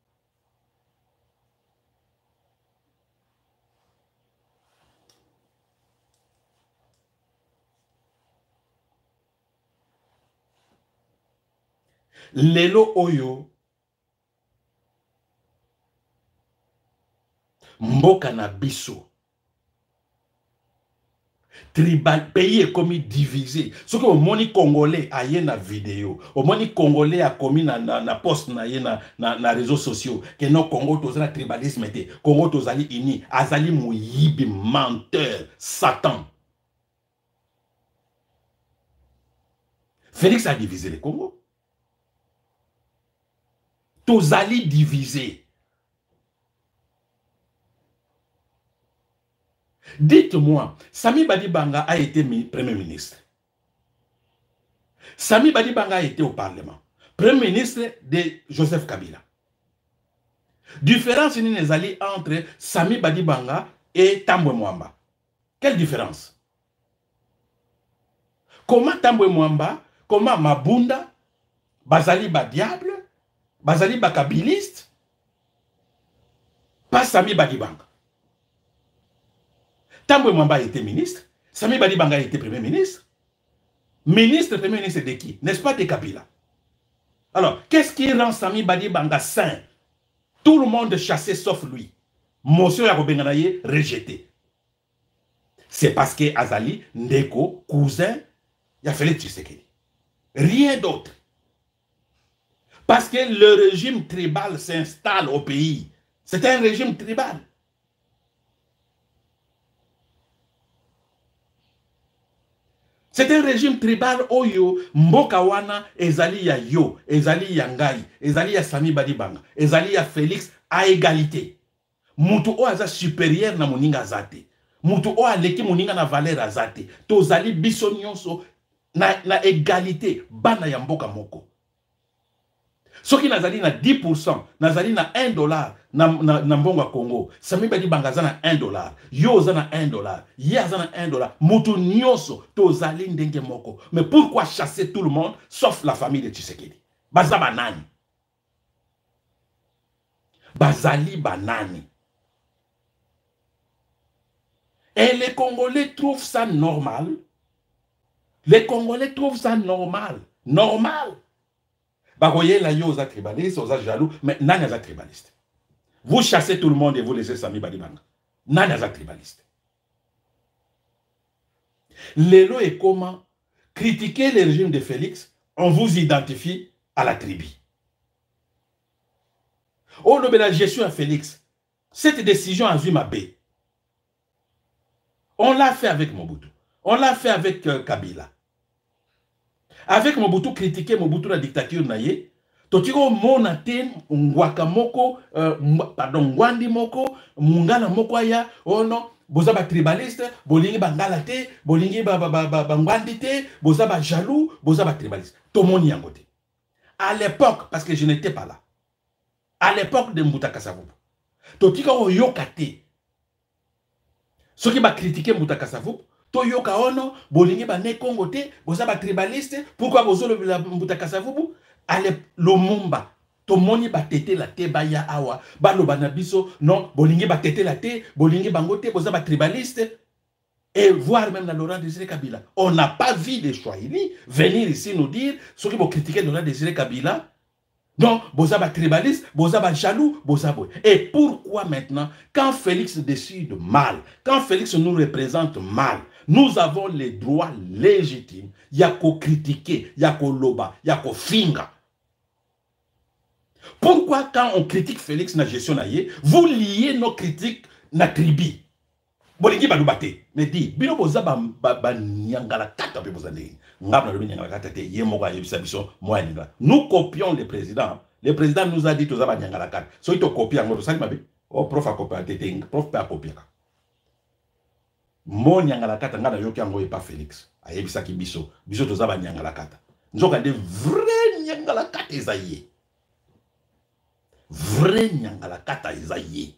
Lelo oyo mboka na biso. Tribal, pays est commis divisé. Ce que au moni congolais a yé na vidéo, au moni congolais a commis na post na yé na réseaux sociaux, que non Congo tozala tribalisme était, Congo tozali ini, azali mouyibi menteur, Satan. Félix a divisé le Congo. Tozali divisé. Dites-moi, Sami Badibanga a été Premier ministre. Sami Badibanga a été au Parlement. Premier ministre de Joseph Kabila. Différence entre Sami Badibanga et Tambwe Mwamba. Quelle différence? Comment Tambwe Mwamba, comment Mabunda, Bazali Badiable, Bazali Bakabiliste, pas Sami Badibanga. Tambwe Mwamba a été ministre, Sami Badibanga a été premier ministre. Ministre, premier ministre de qui? N'est-ce pas de Kabila? Alors, qu'est-ce qui rend Sami Badibanga saint? Tout le monde chassé sauf lui. Motion ya Robenganaye rejeté. C'est parce que Azali, Ndeko, cousin, il a fait le Tshisekedi. Rien d'autre. Parce que le régime tribal s'installe au pays. C'est un régime tribal. C'est un régime tribal oyo mboka wana ezali ya yo, ezali ya ngai, ezali ya Sami Badibanga, ezali ya Félix à égalité. Mutu o aza supérieur na moninga azate. Mutu o aleki moninga na valeur azate. Tozali biso nyonso na égalité bana ya mboka moko. Soki nazali na 10%, nazali na $1 na mbongo ya Congo. Sami Badibanga aza na $1. Yo aza na $1. Ye aza na $1. Mutu nyonso tozali ndenge moko. Mais pourquoi chasser tout le monde sauf la famille de Tshisekedi? Baza banani. Bazali banani. Et les Congolais trouvent ça normal. Les Congolais trouvent ça normal. Normal. Bah, voyez, là, vous êtes tribaliste, vous êtes jaloux, mais nani êtes tribaliste. Vous chassez tout le monde et vous laissez Sami Badibanga. Nani êtes tribaliste. L'élo est comment critiquer le régime de Félix, on vous identifie à la tribu. Oh, la gestion à Félix, cette décision a vu ma baie. On l'a fait avec Mobutu. On l'a fait avec Kabila. Avec Mobutu, critiquer Mobutu la dictature naye, totiko monate ngwaka moko, pardon, ngwandi moko, mungala moko aya, oh non, boza ba tribaliste, bolingi bangala te, bolingi bangwandi te, boza ba jaloux, boza ba tribaliste. Tomoni yangote. À l'époque, parce que je n'étais pas là, à l'époque de Mbuta Kasavubu, totiko yokate, ceux qui va critiquer Mbuta Kasavubu, Toyoka ono, bolingi ba ne Congo te, boza ba tribaliste, pourquoi bozo le Mbuta Kasavubu? Ale Lumumba, tomoni ba tete la te ba ya awa, ba lo banabiso, non, bolingi ba tete la te, bolingi bangote, boza ba tribaliste, et voir même la Laurent Désiré Kabila. On n'a pas vu des Swahili venir ici nous dire, ceux qui vont critiquer Laurent Désiré Kabila, non, boza ba tribaliste, boza ba jaloux, boza boy. Et pourquoi maintenant, quand Félix décide mal, quand Félix nous représente mal, nous avons les droits légitimes, yako critiquer, yako loba, yako finga. Pourquoi quand on critique Félix na gestion naie, vous liez nos critiques na tribi? Bolingi balubate, mais dit, bino boza ba nyangala kata pe boza ndenge. Ngabla lo nyangala kata te yemoga yebisa biso moi ninga. Nous copions le président. Le président nous a dit toza ba nyangala kata. So ito copie ngo sali mabe. Oh prof a copié te prof pa copier ka. Mo nyangala kata ngana yoki ngo e pa Félix. Ayebisa ki biso. Biso toza ba nyangala kata. Nzoka de vrai nyangala kata ezaye. Vrai nyangala kata ezaye.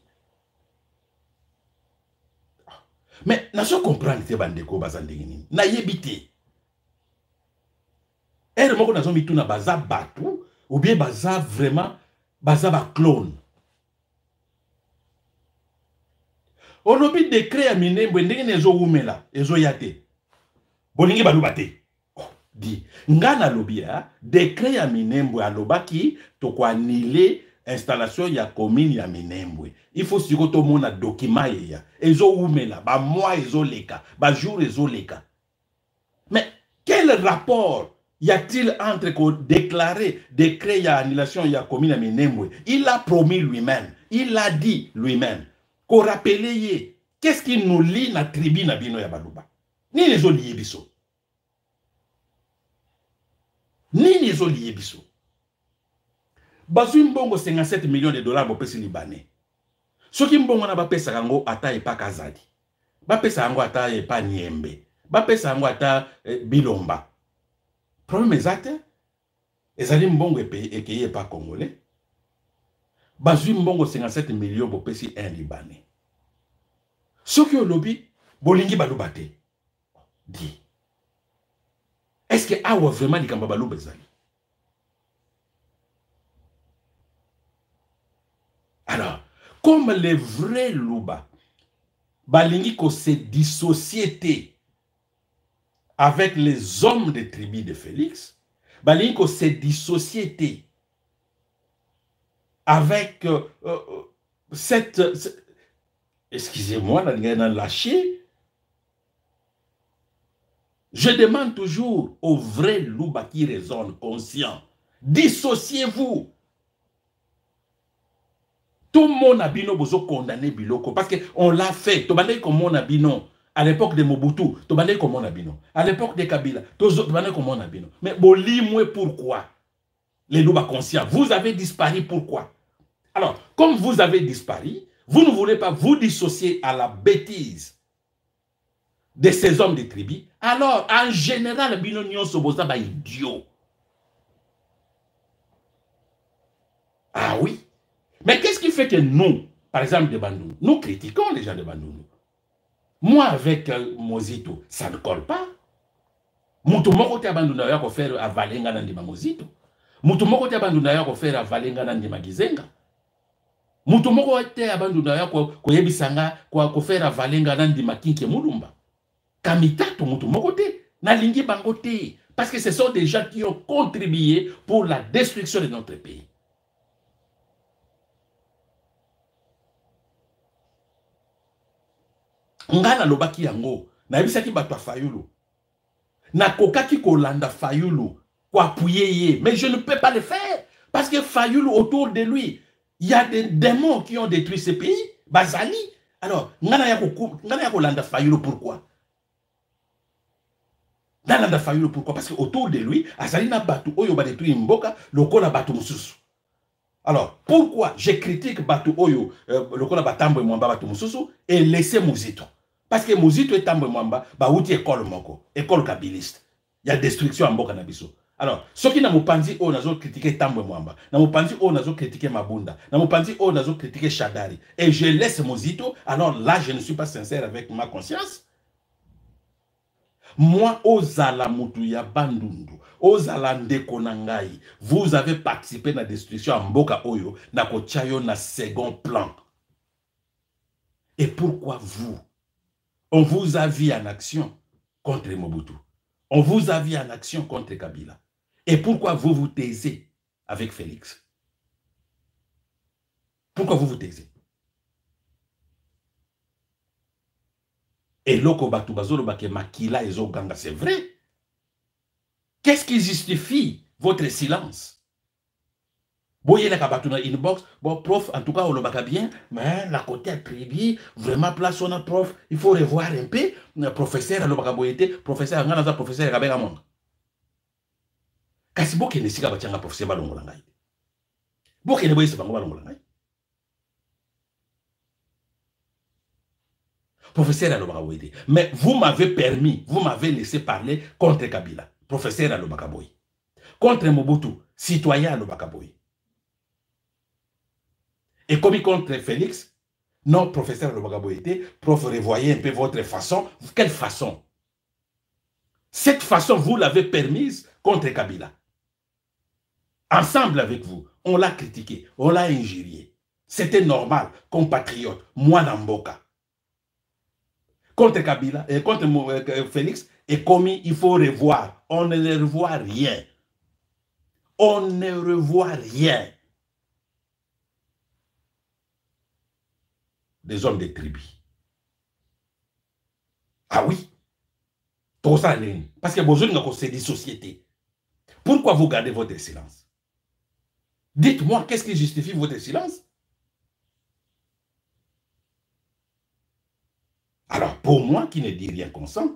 Mais na so comprendre te bandeko bazandenge nini. Na yebite. Ere moko na zo mituna baza batu ou bien baza vraiment baza ba clone. Olobi décret ya Minembwe ndenge nezo umela ezo yate. Bolingi baluba te. Di ngana lobi ya décret ya Minembwe alobaki to ko annuler installation ya commune ya Minembwe. Il faut siko to mona document ya ezo umela ba mois ezo leka ba jour ezo leka. Mais quel rapport y a-t-il entre ko déclarer décret ya annulation ya commune ya Minembwe? Il a promis lui-même, il a dit lui-même ko rappeler qu'est-ce qui nous lie na tribu na bino ya baluba. Ni les lié biso. Ni les lié biso. Bazui mbongo 57 millions de dollars bopesi libanais. Soki mbongo na bapesa yango ata epa Kazadi. Bapesa yango ata epa Niembe. Bapesa yango ata Bilomba. Problème exact. Ezali mbongo ekeye epa Congolais. Bazui mbongo 57 millions bopesi un libanais. Soki olobi bolingi baluba te. Di. Est-ce que awa vraiment likamba baluba ezali? Alors, comme les vrais louba, balingi ko se dissocier avec les hommes de tribu de Félix, balingi ko se dissocier avec cette excusez-moi, la lâché, Je demande toujours aux vrais louba qui raisonnent, conscients, dissociez-vous. Tout le monde a bino besoin condamner biloko parce qu'on l'a fait. Tobandé comme on a bino à l'époque de Mobutu, tobandé comme on a bino. À l'époque de Kabila, tobandé comme on a bino. Mais bolimwe pourquoi? Les louba conscients, vous avez disparu pourquoi? Alors, comme vous avez disparu, vous ne voulez pas vous dissocier à la bêtise de ces hommes de tribu. Alors, en général, bino nyon soboza ba idiot. Ah oui. Mais qu'est-ce qui fait que nous, par exemple de Bandung, nous critiquons les gens de Bandung? Moi, avec Mozito, ça ne colle pas. Mutu moko te Bandung ya ko faire avalenga na ndima Mozito. Mutu moko te Bandung ya ko faire avalenga na ndima Gizenga. Mutu moko te Bandung ya ko yebisanga ko faire avalenga na ndima Kinke Mulumba. Kamitato mutu moko te na lingi bango te parce que ce sont des gens qui ont contribué pour la destruction de notre pays. Ngana lobaki yango na bisaki bato Fayulu na kokaki kolanda Fayulu kwa appuyer, mais je ne peux pas le faire parce que Fayulu autour de lui il y a des démons qui ont détruit ce pays. Bazali. Alors ngana ya kolanda Fayulu pourquoi? Nalanda Fayulu pourquoi? Parce que autour de lui azali na batu oyo ba détruire mboka lokola batu mususu. Alors pourquoi je critique batu oyo lokola batambo mwamba batu mususu et laisser Muzito? Parce que Mozito est tambo mwamba, ba outi école moko, école kabiliste. Il y a destruction en mboka na biso. Alors, ceux qui na mupanzi o nazo critiquer tambo mwamba, na mupanzi o nazo critiquer Mabunda, na mupanzi o nazo critiquer Shadari, et je laisse Mozito, alors là je ne suis pas sincère avec ma conscience. Moi, Ozala Mutuya Bandundu, Ozala Ndeko Nangai, vous avez participé à la destruction en mboka oyo, na kochayo na second plan. Et pourquoi vous? On vous a vu en action contre Mobutu. On vous a vu en action contre Kabila. Et pourquoi vous vous taisez avec Félix? Pourquoi vous vous taisez? Et loko batu bazolo bake makila ezo ganga, c'est vrai. Qu'est-ce qui justifie votre silence? Boyez la kabatuna inbox, bon prof, en tout cas on le baka bien, mais la côté attribué, vraiment place on a prof, il faut revoir un peu, professeur le baka boyete, professeur ngana professeur kabeka monga. Kasi boke ne sika bachanga professeur balongola ngai. Boke ne boyese bango balongola ngai. Professeur le baka boyete, mais vous m'avez permis, vous m'avez laissé parler contre Kabila, professeur le baka boy. Contre Mobutu, citoyen le baka boy. Et comme contre Félix, non, professeur de Bagaboïté, prof, revoyez un peu votre façon. Quelle façon? Cette façon, vous l'avez permise contre Kabila. Ensemble avec vous, on l'a critiqué, on l'a injurié. C'était normal, compatriote, moi Namboka. Contre Kabila, et contre Félix, et commis, il faut revoir. On ne revoit rien. On ne revoit rien. Des hommes des tribus. Ah oui. Parce que vous c'est des sociétés. Pourquoi vous gardez votre silence? Dites-moi, qu'est-ce qui justifie votre silence? Alors, pour moi qui ne dis rien consent,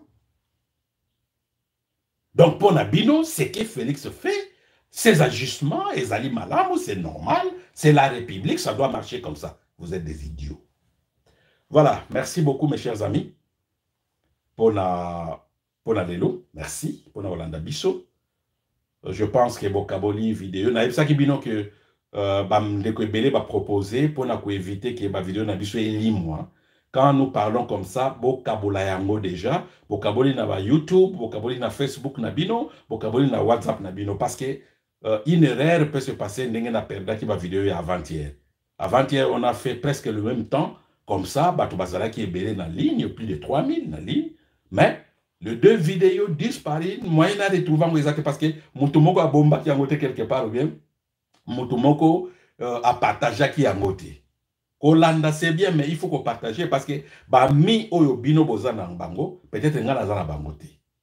donc pour Nabino, ce que Félix fait, ces ajustements, et Zali Malamou, c'est normal, c'est la République, ça doit marcher comme ça. Vous êtes des idiots. Voilà, merci beaucoup mes chers amis pour la lelo, merci pour la Hollanda Bisso. Je pense que Bokaboli vidéo, na ça qui bino que Bamdeko Belé va proposer pour éviter que ma vidéo na Bisso est moi. Quand nous parlons comme ça, Bokabola yango déjà, Bokaboli na YouTube, Bokaboli na Facebook na bino, Bokaboli na WhatsApp na bino parce que une erreur peut se passer n'engue na perda qui va vidéo avant-hier. Avant-hier, on a fait presque le même temps. Comme ça, Bato Bazala qui est belé dans la ligne, plus de 3000 dans la ligne. Mais les deux vidéos disparus, moi, il a retrouvé exact parce que Moutoumoko a bomba qui a monté quelque part, ou bien Moutoumoko a partagé qui a monté. Kolanda, c'est bien, mais il faut qu'on partage parce que mi oyo bino boza na bango, peut-être nga na zana bangote.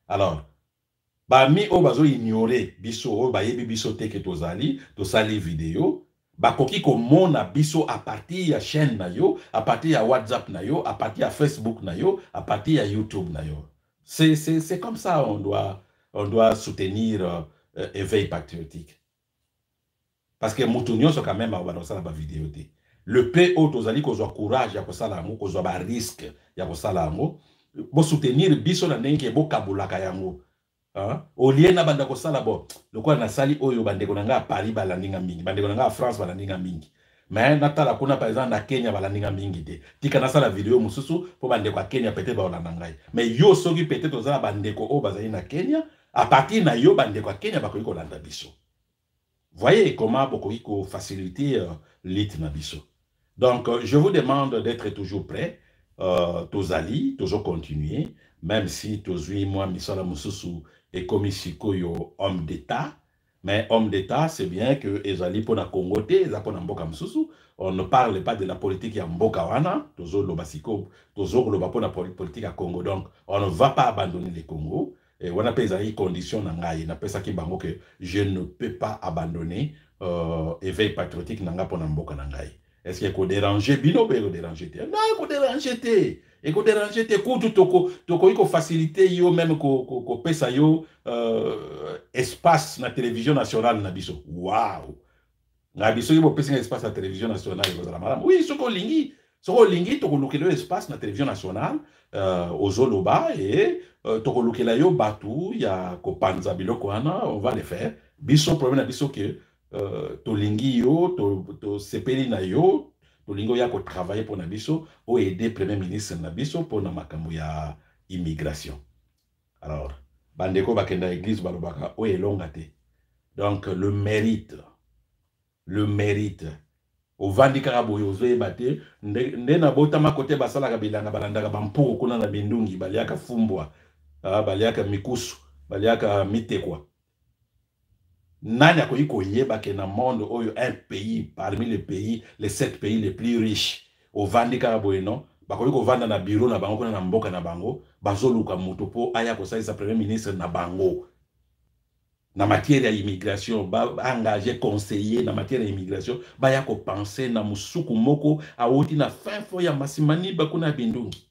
Alors, bami o bazo ignorer biso o bayebi biso te ke tosali vidéo, bakoki komona biso à partir ya chaîne na yo, à partir ya WhatsApp na yo, à partir ya Facebook na yo, à partir ya YouTube na yo. C'est comme ça on doit soutenir éveil patriotique. Parce que mutunyo so quand même abanosa la vidéo te. Le PO tozali kozwa courage ya kosala yango, kozwa ba risque ya kosala yango, bo soutenir biso na ndenge bo kabulaka yango. Au lieu na banda kosala bo, lokola na sali oyo bandeko na nga Paris balandinga mingi, bandeko na nga France balandinga mingi. Mais natala kuna par exemple na Kenya balandinga mingi te. Tika na sala vidéo mususu po bandeko a Kenya peut-être balanda ngai. Mais yo soki peut-être ozala bandeko o bazali na Kenya, à partir na yo bandeko a Kenya bakoki kolanda biso. Voyez comment beaucoup faciliter l'it nabiso. Donc, je vous demande d'être toujours prêts. Tozali, toujours continuer. Même si tozui, moi, misala mususu et comme yo homme d'État. Mais homme d'État, c'est bien que ezali pour na Congote, ezali pour na mboka mususu. On ne parle pas de la politique ya mboka wana. Tozo lobasiko, tozo loba pour la politique à Congo. Donc, on ne va pas abandonner le Congo. Et on a des conditions nangai, na pesa ki bango que je ne peux pas abandonner éveil patriotique nanga pour mboka nangai. Est-ce qu'il faut déranger bino pe ko déranger te? Non, il faut déranger te. Et ko déranger te ko toko iko faciliter yo même ko pesa yo espace na télévision nationale na biso. Waouh. Na biso yo pesa espace na télévision nationale ko za madame. Oui, soko lingi toko lukelo espace na télévision nationale aux Oloba et tokolukela yo batu ya kopanza biloko wana, on va le faire. Biso problème na biso que tolingi yo to sepeli na yo tolingo ya ko travailler pour na biso ou aider premier ministre na biso pour na makambo ya immigration. Alors bandeko bakenda église balobaka o elonga te. Donc le mérite au vandi karaboyo zoyeba te nde na botama kote basalaka bilanga balandaka bampoko kuna na bindungi baliaka fumbwa baliaka mikusu baliaka mitekwa. Nani akoki koyeba ke na monde oyo un pays parmi les 7 pays les plus riches au vandi karaboyo non bakoki kovanda na bureau na bango kuna na mboka na bango bazoluka moto po aya kosalisa premier ministre na bango. Na matière d'immigration, engagé conseiller na matière d'immigration, ya ko penser na musuku moko a oti na fin fo ya masimani bakuna bindungi.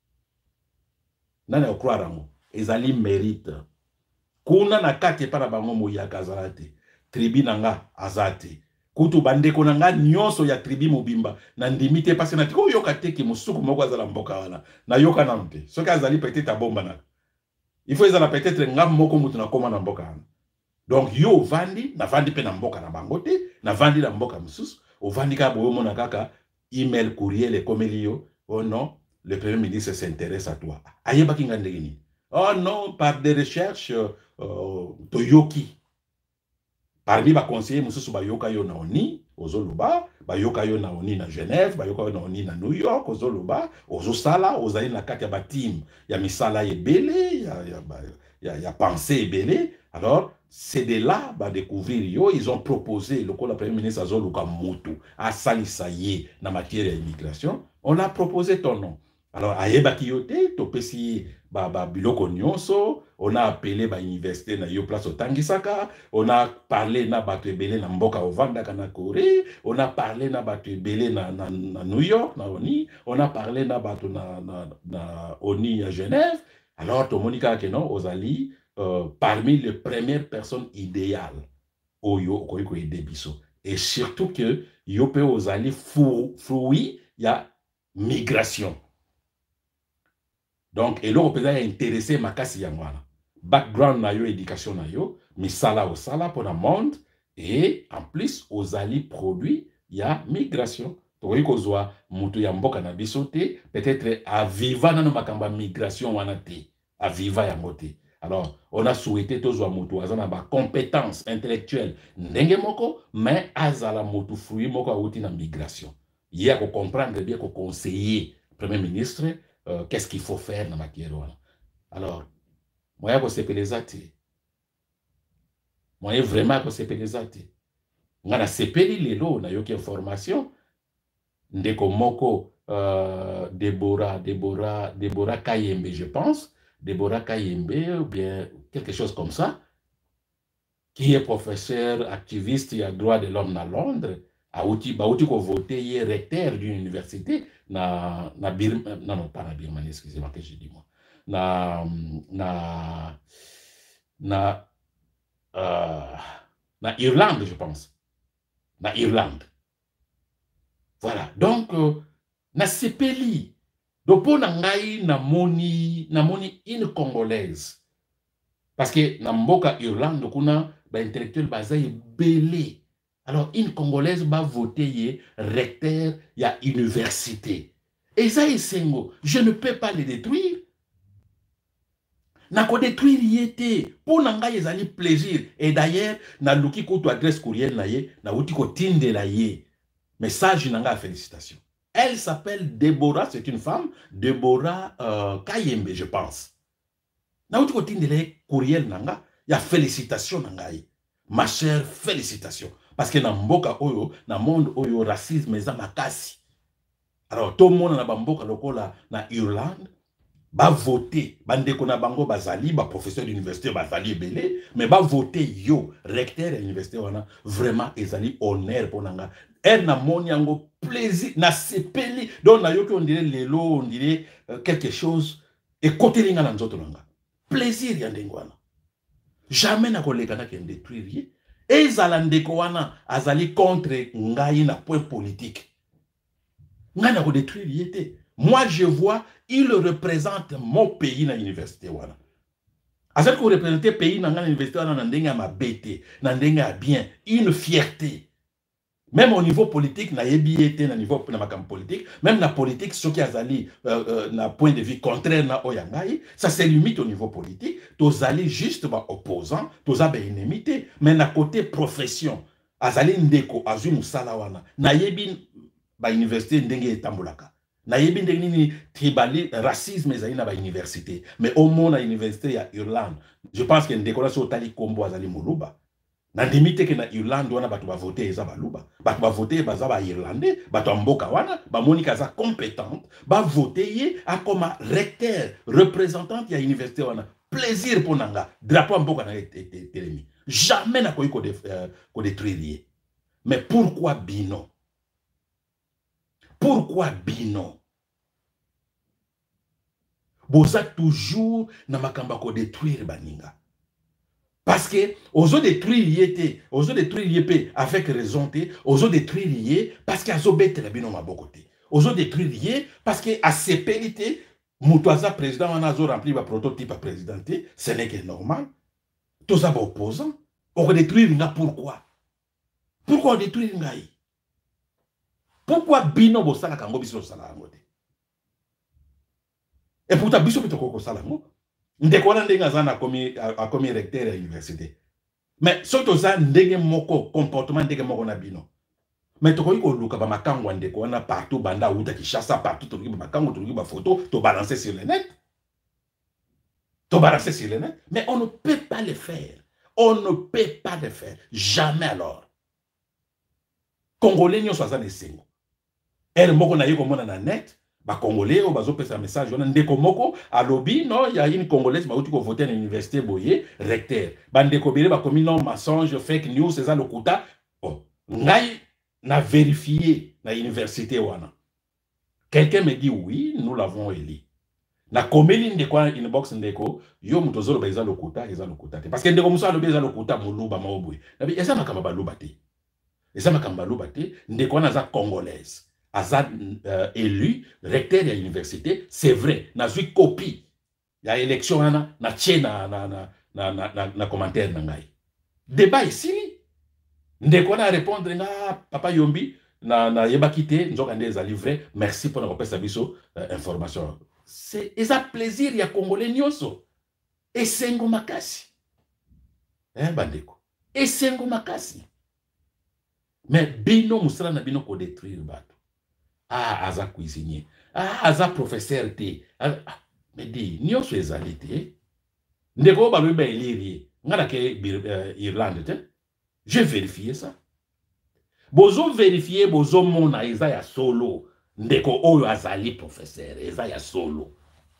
Nana croire ngo ezali mérite. Kuna na kati para bango moya kazalate. Tribi nanga azate. Kutu bandeko nanga nyonso ya tribi mobimba na ndimite parce na tiko yoka teki musuku moko azala mboka wana. Na yoka na mpe. Soki azali peut-être bomba na. Il faut ezala peut-être ngam moko mutu na koma na mboka wana. Donc yo vandi na vandi pe na mboka na bangote na vandi na mboka mususu o vandi ka boyo mona kaka email courrier le komelio oh non le premier ministre s'intéresse à toi ayeba kinga ndegini oh non par des recherches toyoki parmi ba conseiller mususu ba yoka yo na oni ozoluba ba yoka yo na oni na Genève ba yoka yo na oni na New York ozoluba ozosala ozali na kati ya ba team ya misala ebele ya pensée ebele. Alors c'est de là ba découvrir yo ils ont proposé le premier ministre azoluka mutu a salisaye na matière d'immigration on a proposé ton nom. Alors ayeba kiyote to pesi ba biloko nyonso on a appelé ba université na yo place otangisaka on a parlé na bato ebele na mboka ovanda kana Corée on a parlé na bato ebele na New York na oni on a parlé na bato na oni à Genève. Alors to monika ke non ozali parmi les premières personnes idéales au yo ko aider biso et surtout que yo pe ozali fruit ya migration. Donc et l'Europe est intéressé makasi ya mwana background na yo éducation na yo misala au sala pour le monde et en plus ozali produit ya migration. Tokoki kozwa mutu ya mboka na biso te peut-être aviva na makamba migration wana te aviva ya moté. Alors, on a souhaité tous les motos, azana compétences intellectuelles, ndenge moko, mais azala moto fruit moko outi na migration. Il y a qu'on comprendre bien, qu'on conseiller premier ministre, qu'est-ce qu'il faut faire dans la matière. Alors, moi, je sais les athées. Moi, vraiment, je sais les athées. On a sepeli les lots, on a eu information. Ndeko moko, Deborah Kayembe, je pense. Deborah Kayembe, ou bien quelque chose comme ça, qui est professeur activiste et à droit de l'homme à Londres, a outi ko voté, il est recteur d'une université, non, pas na Birmanie, excusez-moi, que je dis moi, na, na, na, euh, na Irlande, je pense, na Irlande. Voilà, donc, na sepeli, dopo na ngai na moni une Congolaise, parce que na mboka Irlande, kuna, ba intellectuel baza belé. Alors, une Congolaise va voter ye recteur ya université. Et ça, Sengo, je ne peux pas les détruire. Na ko détruire yete. Pour nanga yezali plaisir. Et d'ailleurs, na luki ko to adresse courriel na ye, na uti ko tinde la ye. Message nanga, félicitations. Elle s'appelle Deborah, c'est une femme, Deborah Kayembe, je pense. Na uti ko tinde la courriel nanga, ya félicitations nanga ye. Ma chère, félicitations. Parce que dans mboka oyo, dans monde oyo, racisme eza makasi. Alors, tout le monde na mboka lokola na Irlande, ba voter, bandeko na bango bazali, ba professeur d'université bazali belé, mais ba voter yo, recteur de l'université wana, vraiment ezali honneur pour nanga. Elle na moni yango plaisir, na sepeli, donc na yo ki on dirait lelo, on dirait quelque chose, et côté linga na nzoto nanga. Plaisir yandengo wana. Jamais na koleka na ken détruire. Et Zalandeko wana azali contre ngai na point politique. Ngai na ko détruire yete. Moi je vois, il représente mon pays na université wana. Azali ko représenter pays na ngai na université wana na ndenga ma bête, na ndenga bien, une fierté. Même au niveau politique, na yebi yete na niveau na makam politique, même na politique, ceux qui azali na point de vue contraire na oyangai, ça se limite au niveau politique. Tozali juste ba opposant, tozabe inimité, mais na côté profession, azali ndeko azu musala wana. Na yebi ba université ndenge etambulaka. Na yebi ndenge ni tribali racisme ezali na ba université, mais au moins na université ya Irlande, je pense que ndeko la so tali kombo azali muluba. Na limite que na Irlande wana bato ba voter eza baluba, bato ba voter baza ba irlandais, bato mboka wana ba monika za compétente, ba voter ye a comme recteur, représentante ya université wana. Plaisir pour nanga, drapeau mboka na telemi. Jamais na ko détruire. Mais pourquoi bino? Pourquoi bino? Boza toujours na makamba ko détruire baninga. Parce que aux autres détruire avec raison, aux autres détruire parce qu'il y a des bêtes qui sont à côté. Aux autres détruire parce que à ces pélités, Moutouaza président, on a rempli le prototype à présidenter, ce n'est que normal. Tous les opposants, on va détruire pourquoi? Pourquoi on détruit Ngaï? Pourquoi Bino Bosala Kango Biso Salamote? Et pourtant, Biso Pitoko Salamo? Ndekwana ndenge aza na komi recteur à l'université. Mais surtout ça ndenge moko comportement ndenge moko na bino. Mais to ko luka ba makango ndekwana partout banda uta Kinshasa partout to ba makango to ba photo to balancer sur le net. To balancer sur le net, mais on ne peut pas le faire. On ne peut pas le faire. Jamais alors. Congolais nyo soza ne sengo. Elle moko na yiko mona na net. Ba Congolais au bazo pesa message on ndeko moko à lobby non il y a une Congolaise ba uti ko voter à l'université boye recteur ba ndeko bele ba commis non mensonge fake news c'est ça le kuta oh ngai na vérifié na université wana quelqu'un me dit oui nous l'avons élu na komeli ndeko inbox ndeko yo mutozolo ba eza le kuta parce que ndeko musa lobi eza le kuta muluba maobwe nabi eza makamba baluba te ndeko na za Congolaise Azad élu recteur de l'université, c'est vrai, n'a vu copie. Il y a élection na tché na commentaire nangai. Débat ici. Ndeko na répondre na papa Yombi na yebakite nzokande za livré. Merci pour notre service information. C'est ça plaisir il y a congolais nyoso. Et sengo makasi. Bandeko. Et sengo makasi. Mais bino musala na bino ko détruire bato. Ah, aza cuisinier. Ah, aza professeur te. Mais dis, nyo so ezali te. Ndeko ba loba eliri. Ngana ke Irlande te. J'ai vérifié ça. Bozo vérifier bozo mona eza ya solo. Ndeko oyo azali professeur, eza ya solo.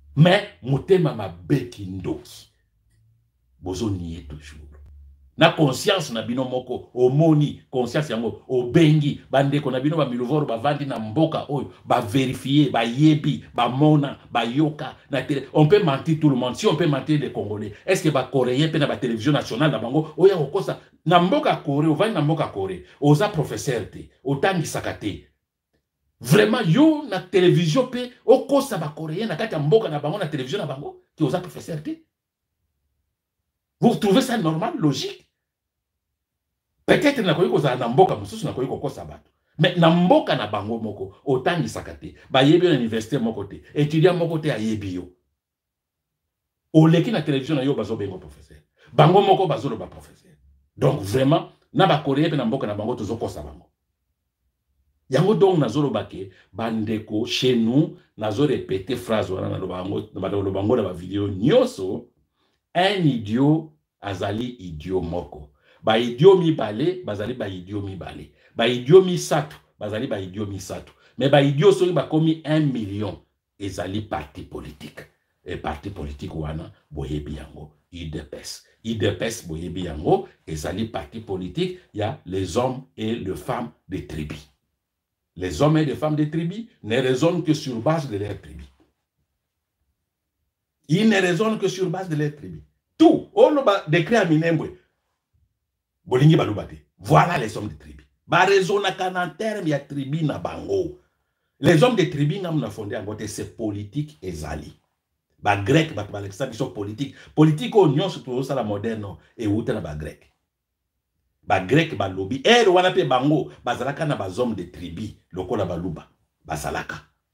Mais motema mabeki ndoki bozo nié toujours na conscience na bino moko omoni conscience yango obengi bandeko na bino ba miluvoro bavandi na mboka oyo ba vérifier ba yebi ba mona ba yoka na télé. On peut mentir tout le monde. Si on peut mentir les Congolais, est-ce que ba Coréen pe na ba télévision nationale na bango oya kokosa na mboka Corée ovandi na mboka Corée oza professeur te otangi sakate vraiment yo na télévision pe okosa ba Coréen na kati ya mboka na bango na télévision na bango ki oza professeur te. Vous trouvez ça normal, logique? Peut-être na koyi kozala na mboka mosusu na koyi kokosa bato. Mais na mboka na bango moko otangisaka te. Ba yebi na université moko te. Étudiant moko te ayebi yo. Oleki na télévision na yo bazo bengo professeur. Bango moko bazo ba professeur. Donc vraiment na ba Coréen pe na mboka na bango tozo kosa bango. Yango donc nazo bake bandeko chez nous nazo répéter phrase wana na lobango na ba vidéo nyoso. Un idiot azali idiot moko. Ba idiot mibale bazali ba idiot mibale. Ba idiot misatu bazali ba idiot misatu. Mais ba idiot soki ba komi 1 million ezali parti politique. Et parti politique wana boyebi yango UDPS. UDPS boyebi yango ezali parti politique, il y a les hommes et les femmes des tribus. Les hommes et les femmes des tribus ne raisonnent que sur base de leur tribu. Ils ne raisonnent que sur base de leur tribu. Tout, on va décrire à Minembwe. Bolingi balubate. Voilà les hommes de tribu. Ba raisonna en termes de tribu na bango. Les hommes de tribu n'a fondé en côté c'est politique et zali. Ba grec ba Alexandre sont politique. Politique au union surtout ça la moderne et outa na ba grec. Ba grec ba lobby. Et wana pe bango bazalaka na ba hommes de tribu lokola baluba. Basalaka.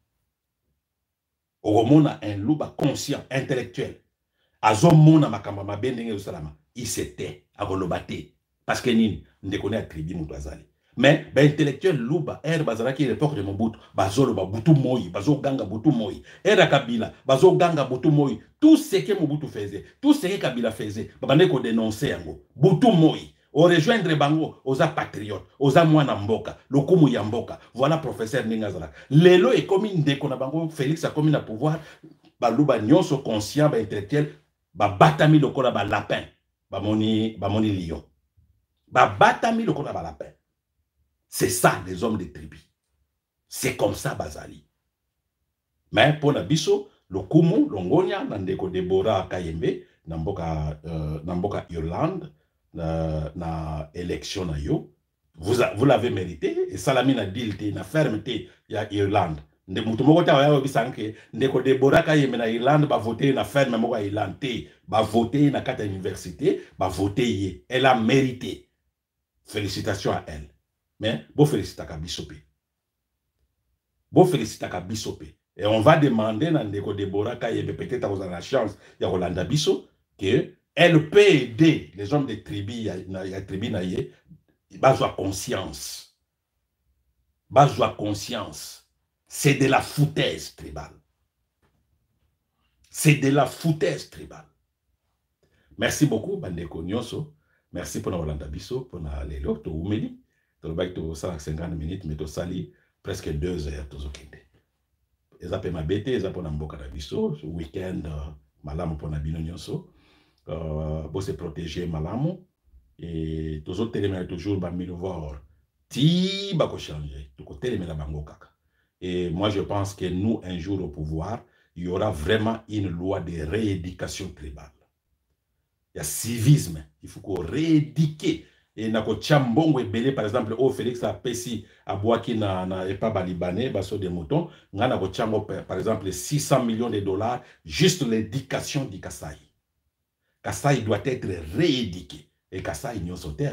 Oromona un louba conscient, intellectuel. Azomona makamba mabendenge usalama. Il s'était à golobate. Parce que nini, ndekone a tribu mutazali. Mais ba intellectuel louba, bazalaki à l'époque de Mobutu, bazolo ba butu moi, bazo ganga butu moi. Kabila, bazo ganga butu moi. Tout ce que Mobutu faisait, tout ce que Kabila faisait, babane ko dénoncer yango. Butu moi. O rejoindre bango, oza patriote, oza mwana mboka, lokumu ya mboka. Voilà professeur Ningazala. Lelo est comme ndeko na bango, Félix a comme na pouvoir, baluba nyonso conscient, ba intellectuel, ba batami lokola ba lapin, ba moni lion. Ba batami lokola ba lapin. C'est ça les hommes des tribus. C'est comme ça bazali. Mais pour na biso, lokumu, longonia, nandeko Deborah Kayembe, namboka Irlande, na élection na yo, vous l'avez mérité, et Salamina dilte, na fermeté, ya Irlande. Nde mutumoko ta ya bisanke, ndeko Deborah Kayembe na Irlande, ba voter na ferme moko Irlande, ba voter na kata université, ba voter ye. Elle a mérité. Félicitations à elle. Mais, bon félicitaka bisope. Bon félicitaka bisope. Et on va demander à ndeko Deborah Kayembe, peut-être à vous la chance, ya Rolanda Biso, que elle peut aider les hommes des tribus, bazwa conscience. Bazwa conscience. C'est de la foutaise tribale. C'est de la foutaise tribale. Merci beaucoup, Bandeko Nyonso. Merci pour Rolanda Biso, pour Lelo, to Oumeli. To le bac to 50 minutes, mais to sali presque 2 heures, to zokende. Eza pe mabete, eza pour Namboka na Biso, ce week-end, malamu pour Nabino Nyonso. Pour se protéger malamu et tous autres éléments toujours ba milevor ti ba ko changer tout côté les bango kaka. Et moi je pense que nous un jour au pouvoir il y aura vraiment une loi de rééducation tribale. Il y a civisme, il faut qu'on rééduque et na ko chambongo ebele par exemple au Félix a pesi abwaki na epa balibanais baso de moutons ngana ko chango par exemple 600 millions de dollars juste l'éducation du Kasai. Kasai doit être rééduqué. Et Kasai n'y a sauté.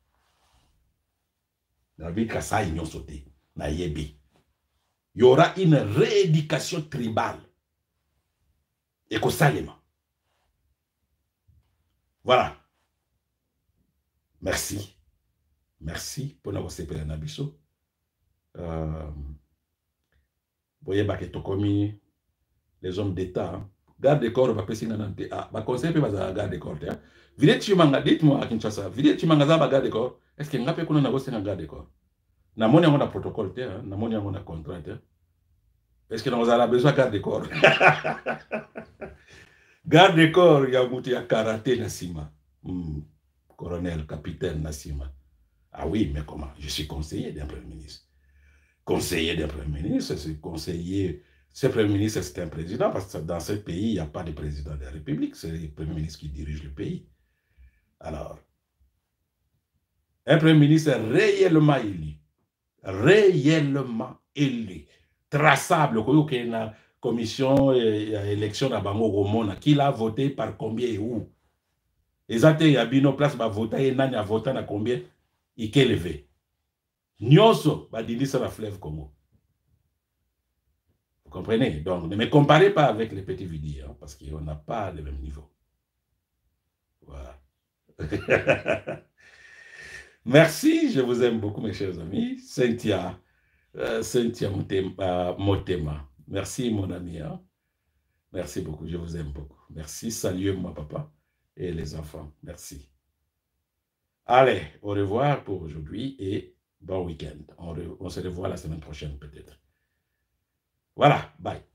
La vie Kasai n'y a sauté. Il y aura une rééducation tribale. Et que salema. Voilà. Merci. Merci pour nous séparer Nabiso. Voyez, Tokomi, les hommes d'État. Garde des corps, va passer dans le va conseiller va garde des corps. Vide chimanga, dites-moi à Kinshasa, vide chimanga za garde des corps. Est-ce que ngape kuna négocier un garde des corps? Na moni on a protocole te, na moni on a contrat te. Est-ce que nous avons besoin de garde de corps? Garde de corps, il y a Mouti à karaté Nassima. Colonel, capitaine Nassima. Ah oui, mais comment? Je suis conseiller d'un Premier ministre. Conseiller d'un Premier ministre, c'est conseiller. Ce Premier ministre, c'est un président, parce que dans ce pays, il n'y a pas de président de la République, c'est le Premier ministre qui dirige le pays. Alors, un Premier ministre réellement élu, traçable, qu'il y a une commission élection à Bango Romona, qui l'a voté par combien et où? Exactement, il y a une place, il a voté, il a voté à combien? Il est élevé. Nyonso, il dit ça la fleuve Congo. Vous comprenez? Donc, ne me comparez pas avec les petits vidis, hein, parce qu'on n'a pas le même niveau. Voilà. Merci, je vous aime beaucoup, mes chers amis. Cynthia Motema. Merci, mon ami. Hein. Merci beaucoup, je vous aime beaucoup. Merci, saluez-moi, papa et les enfants. Merci. Allez, au revoir pour aujourd'hui et bon week-end. On se revoit la semaine prochaine, peut-être. Voilà, bye.